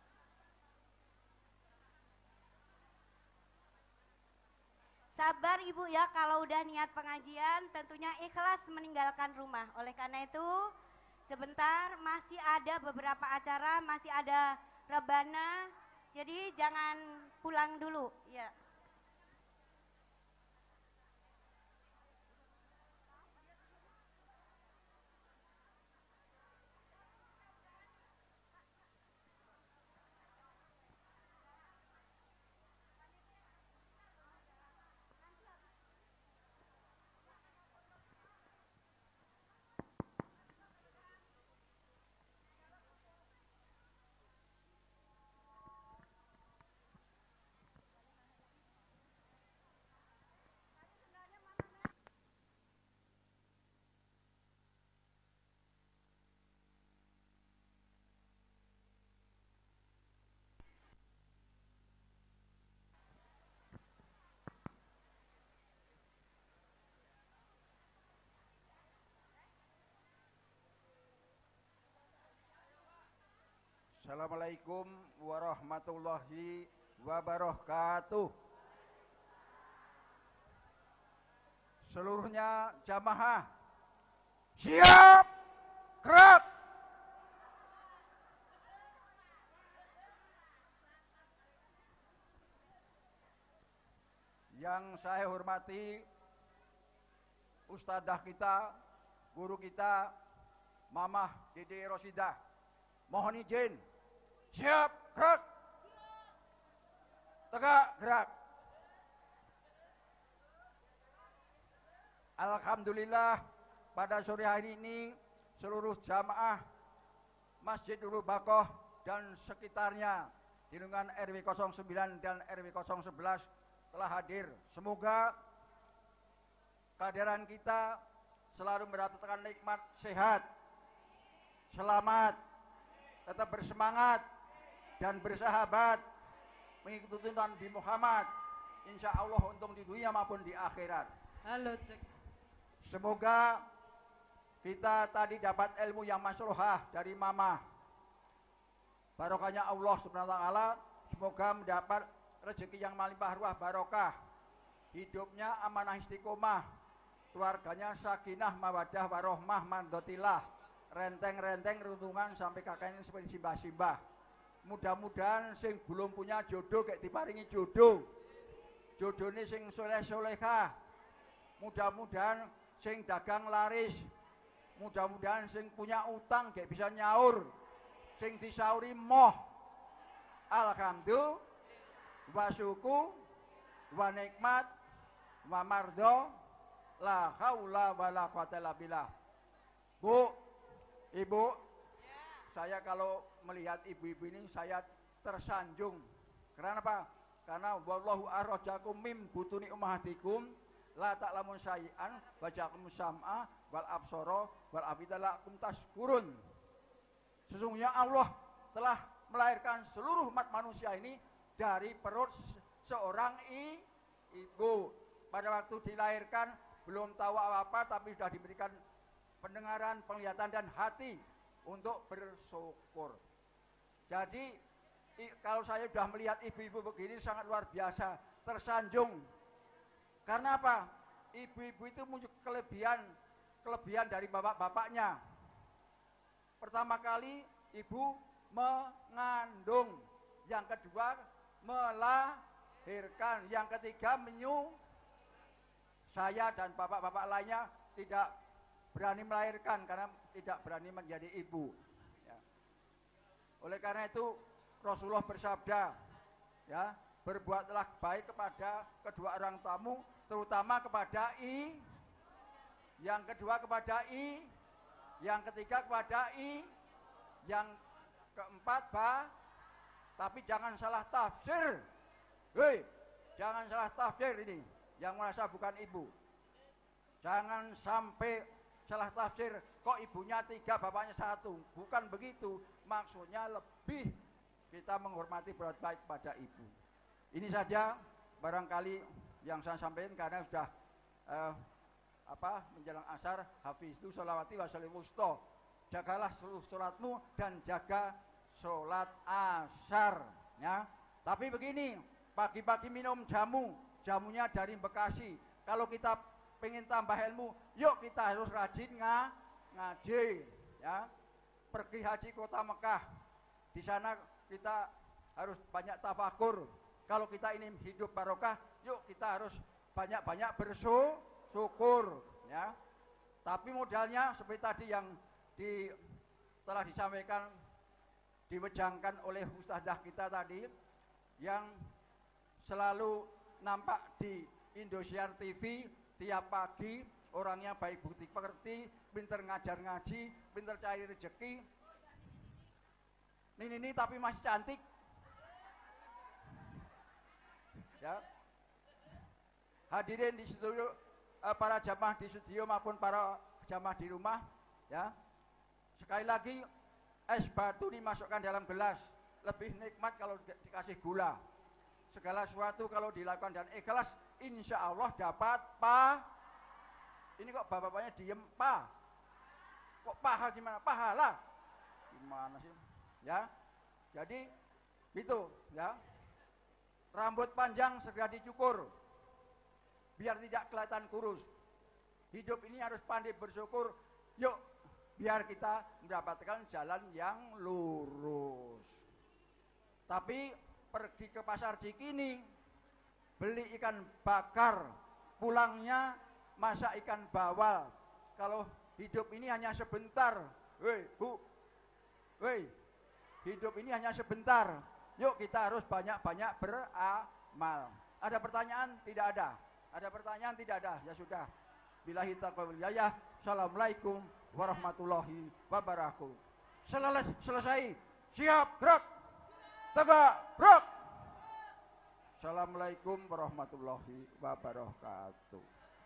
[SPEAKER 7] Sabar ibu ya, kalau udah niat pengajian tentunya ikhlas meninggalkan rumah. Oleh karena itu sebentar masih ada beberapa acara, masih ada rebana, jadi jangan pulang dulu ya.
[SPEAKER 16] Assalamualaikum warahmatullahi wabarakatuh. Seluruhnya jamaah siap gerak. Yang saya hormati ustadzah kita, guru kita, Mamah Dede Rosidah. Mohon izin. Siap, gerak. Tegak, gerak. Alhamdulillah pada sore hari ini seluruh jamaah Masjid Nurul Baqoh dan sekitarnya di lingkungan RW 09 dan RW 011 telah hadir. Semoga kehadiran kita selalu mendapatkan nikmat sehat, selamat, tetap bersemangat dan bersahabat mengikuti tuntunan Nabi Muhammad, insya Allah untung di dunia maupun di akhirat.
[SPEAKER 1] Halo cek.
[SPEAKER 16] Semoga kita tadi dapat ilmu yang maslahah dari Mama. Barokahnya Allah Subhanahu wa taala, semoga mendapat rezeki yang melimpah ruah barokah. Hidupnya amanah istiqomah, keluarganya sakinah mawadah warohmah mandotilah, renteng-renteng runtungan sampai kakaknya seperti simbah-simbah. Mudah-mudahan sing belum punya jodoh kayak diparingi jodoh. Jodohnya sing soleh-solehah. Mudah-mudahan sing dagang laris. Mudah-mudahan sing punya utang kayak bisa nyaur. Sing disauri moh. Alhamdulillah wa syukur wa nikmat wa mardo la haula wala quwata illa billah. Bu, Ibu, saya kalau melihat ibu-ibu ini saya tersanjung. Kenapa? Karena wallahu akhrajakum mim butuni ummahatikum la ta'lamun syai'an wa ja'akum sam'a wal absara wal afida lakum tashkurun. Sesungguhnya Allah telah melahirkan seluruh umat manusia ini dari perut seorang ibu. Pada waktu dilahirkan belum tahu apa-apa tapi sudah diberikan pendengaran, penglihatan dan hati untuk bersyukur. Jadi kalau saya sudah melihat ibu-ibu begini sangat luar biasa, tersanjung. Karena apa? Ibu-ibu itu punya kelebihan dari bapak-bapaknya. Pertama kali ibu mengandung, yang kedua melahirkan, yang ketiga saya dan bapak-bapak lainnya tidak berani melahirkan karena tidak berani menjadi ibu. Ya. Oleh karena itu Rasulullah bersabda, ya, berbuatlah baik kepada kedua orang tuamu, terutama kepada yang kedua kepada yang ketiga kepada yang keempat tapi jangan salah tafsir. Hei, jangan salah tafsir ini yang merasa bukan ibu. Jangan sampai salah tafsir, kok ibunya 3, bapaknya 1. Bukan begitu, maksudnya lebih kita menghormati berbuat baik pada ibu. Ini saja barangkali yang saya sampaikan karena sudah menjelang asar. Hafiztu sholawati wa sholat wusta. Jagalah seluruh sholatmu dan jaga sholat asar. Ya. Tapi begini, pagi-pagi minum jamunya dari Bekasi. Kalau kita pengen tambah ilmu, yuk kita harus rajin ngaji. Ya. Pergi haji kota Mekah. Di sana kita harus banyak tafakur. Kalau kita ini hidup barokah, yuk kita harus banyak-banyak bersyukur, ya. Tapi modalnya seperti tadi yang telah disampaikan, diwejangkan oleh ustadzah kita tadi, yang selalu nampak di Indosiar TV tiap pagi, orangnya baik bukti pekerti, pinter ngajar ngaji, pinter cari rezeki. Ini tapi masih cantik. Ya. Hadirin di studio, para jamaah di studio maupun para jamaah di rumah, ya. Sekali lagi, es batu dimasukkan dalam gelas lebih nikmat kalau dikasih gula. Segala sesuatu kalau dilakukan dan ikhlas, insya Allah dapat Ini kok bapak-bapaknya diem Kok paha gimana? Pahala? Gimana sih? Ya. Jadi itu ya. Rambut panjang segera dicukur biar tidak kelihatan kurus. Hidup ini harus pandai bersyukur. Yuk, biar kita mendapatkan jalan yang lurus. Tapi pergi ke pasar Cikini, beli ikan bakar, pulangnya masak ikan bawal. Kalau hidup ini hanya sebentar, woi bu, woi, hidup ini hanya sebentar. Yuk kita harus banyak-banyak beramal. Ada pertanyaan? Tidak ada. Ada pertanyaan? Tidak ada. Ya sudah. Billahi taufiq wal hidayah. Assalamualaikum warahmatullahi wabarakatuh. Selesai. Siap, gerak. Tegak, gerak. Assalamualaikum warahmatullahi wabarakatuh.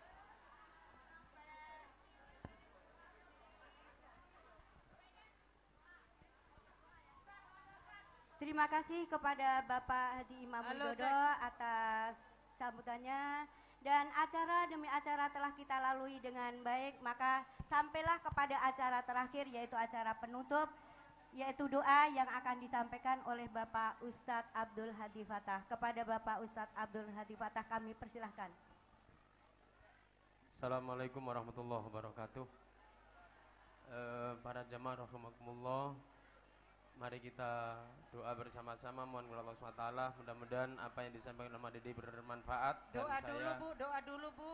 [SPEAKER 7] Terima kasih kepada Bapak Haji Imam Widodo atas sambutannya, dan acara demi acara telah kita lalui dengan baik. Maka sampailah kepada acara terakhir, yaitu acara penutup, yaitu doa yang akan disampaikan oleh Bapak Ustadz Abdul Hadi Fatah. Kepada Bapak Ustadz Abdul Hadi Fatah kami persilahkan.
[SPEAKER 8] Assalamualaikum warahmatullahi wabarakatuh. Para jamaah rahimakumullah, mari kita doa bersama-sama, mohon kepada Allah SWT. Mudah-mudahan apa yang disampaikan oleh Dede bermanfaat. Dan
[SPEAKER 4] Doa dulu Bu.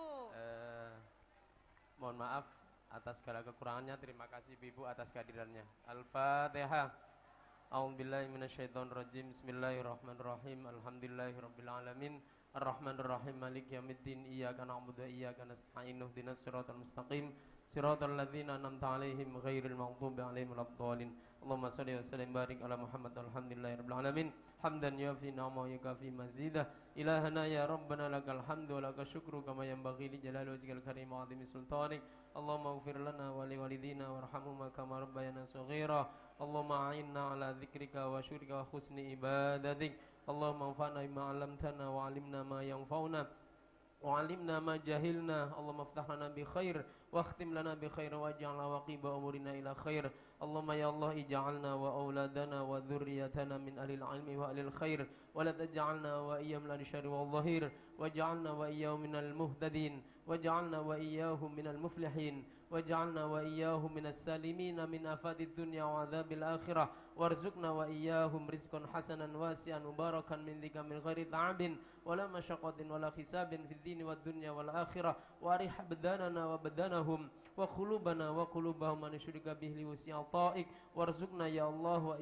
[SPEAKER 8] Mohon maaf atas segala kekurangannya. Terima kasih Ibu atas kehadirannya. Al-Fatihah. A'udzubillahi minasyaitonirrajim. Bismillahirrahmanirrahim. Alhamdulillahirabbil alamin. Ar-Rahmanir-Rahim. Maliki yaumiddin. Iyyaka na'budu wa iyyaka nasta'in. Ihdinas siratal mustaqim. Siratal ladzina an'amta 'alaihim ghairil maghdubi 'alaihim waladdallin. Allahumma shalli wa sallim barik ala Muhammad. Alhamdulillahirabbil alamin. Hamdan yafi ni'ama wa yukafi mazidah. Ilahana ya rabbana lakal hamdu wa lakal syukru kama yanbaghi li jalali wajhikal karim wa 'azimi sultanik. Allahumma ighfir lana wa liwalidina warhamhuma kama rabbayana shaghira. Allahumma a'inna ala dzikrika wa syukrika wa husni ibadatik. Allahumma anfa'na bima 'allamtana wa 'allimna ma yanfa'una wa 'allimna ma jahilna. Allahumma iftah lana bi khair wa akhtim lana bi khair waj'alna waqiba umurina ila khair. Allahumma ya Allah ij'alna wa auladana wa dhurriyyatana min ahlil ilmi wa ahlil khair wa la taj'alna wa iyyahum min syarri wal dhahir waj'alna wa iyyahum minal muhtadin waj'alna wa iyyahum minal muflihin waj'alna wa iyyahum minas salimin min afadid dunya wa adzabil akhirah warzuqna wa iyyahum rizqan hasanan wasi'an mubarakan min dzika min ghairi ta'abin wala masyaqqatin wala hisabin fid dini wad dunya wal akhirah wa arih badanana wa badanahum wa qulubana wa qulubahum man yusyrika bihi wasi'a ta'ik warzuqna ya Allah wa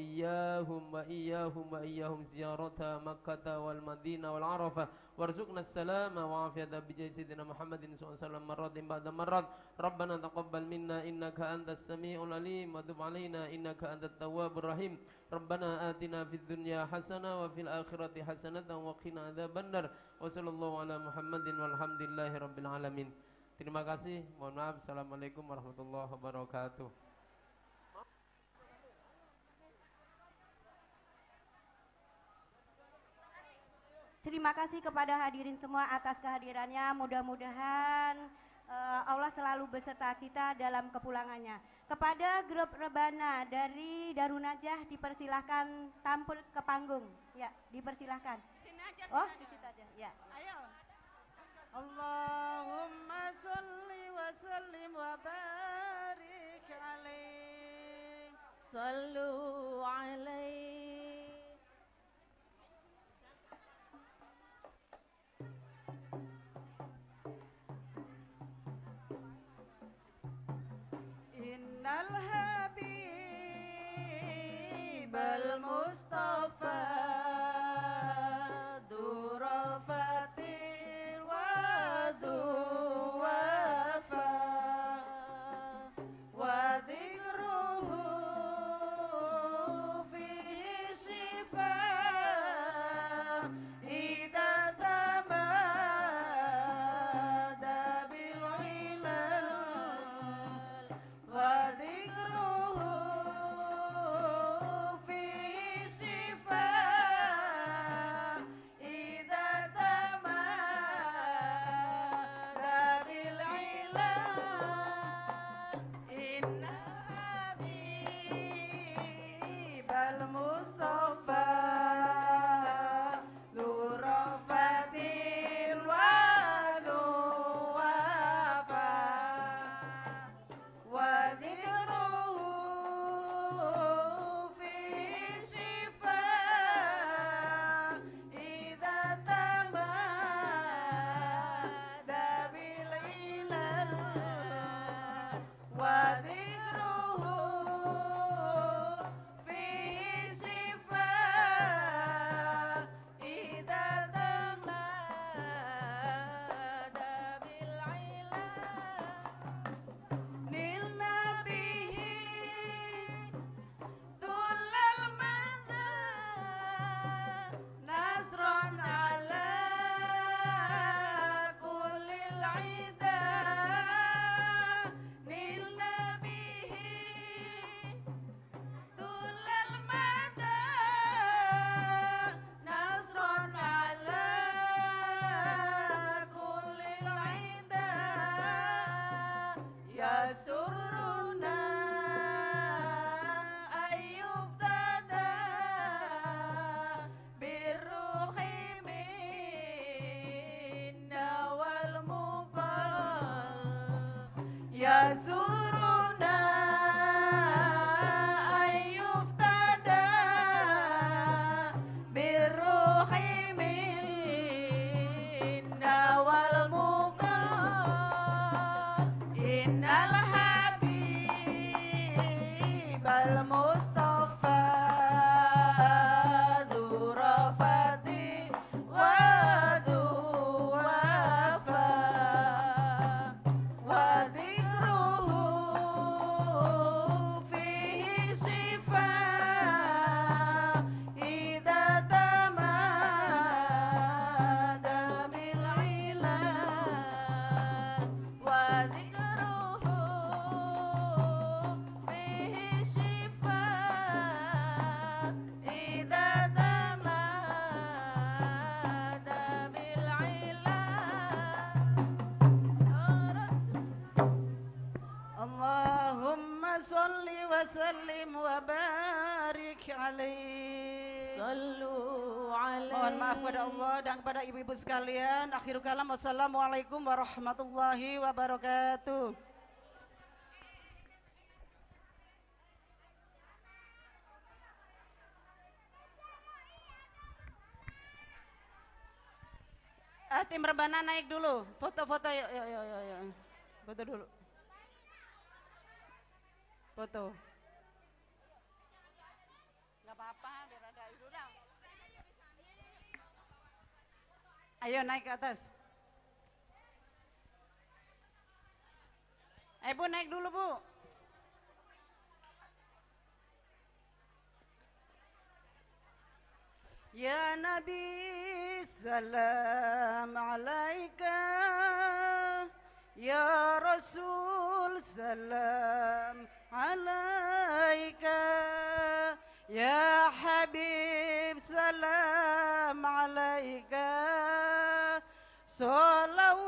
[SPEAKER 8] iyyahum ziyarata Makkah wal Madinah wal Arafah warzuqna as-salama wa afiyata bi sayyidina Muhammadin sallallahu alaihi wasallam marratin ba'da marrat. Rabbana taqabbal minna innaka antas samiul alim wa tub alaina innaka antat tawwabur rahim. Rabbana atina fid dunya hasanah wa fil akhirati hasanatan wa qina adzabannar. Wa sallallahu ala Muhammadin walhamdulillahi rabbil alamin. Terima kasih. Mohon maaf. Assalamualaikum warahmatullahi wabarakatuh.
[SPEAKER 7] Terima kasih kepada hadirin semua atas kehadirannya. Mudah-mudahan Allah selalu beserta kita dalam kepulangannya. Kepada grup Rebana dari Darun Najah dipersilahkan tampil ke panggung. Ya, dipersilahkan.
[SPEAKER 4] Sini aja,
[SPEAKER 7] oh, di situ aja. Ya.
[SPEAKER 4] Ayo. Allahumma sholli wa sallim wa barik alaih.
[SPEAKER 14] Sallu alaihi.
[SPEAKER 4] Innal habib al-mustafa durafatil wadu wafa wa dhikruhu fihi sifa idza tamada bil ilal wa dhikruhu fihi sifa
[SPEAKER 17] yasuruna ayyuftada birruhi minna wal muqam innal habibal mustafa durafati wa duwafa wa dhikruhu fihi sifat idza tamada bil ilan wa dhikruhu fihi sifat idza tamada bil Allahumma salli wa sallim wa barik alaihi.
[SPEAKER 14] Sallu alaihi.
[SPEAKER 17] Mohon maaf kepada Allah dan kepada ibu-ibu sekalian. Akhirul kalam, wassalamualaikum warahmatullahi wabarakatuh. Tim rebana naik dulu. Foto-foto yuk. Foto dulu. Foto. Gak apa-apa, biar ada itu dah. Ayo naik ke atas. Bu, naik dulu, Bu. Ya Nabi, salam alaika. Ya Rasul, salam alaika. Ya Habib, salam alaika. Salawat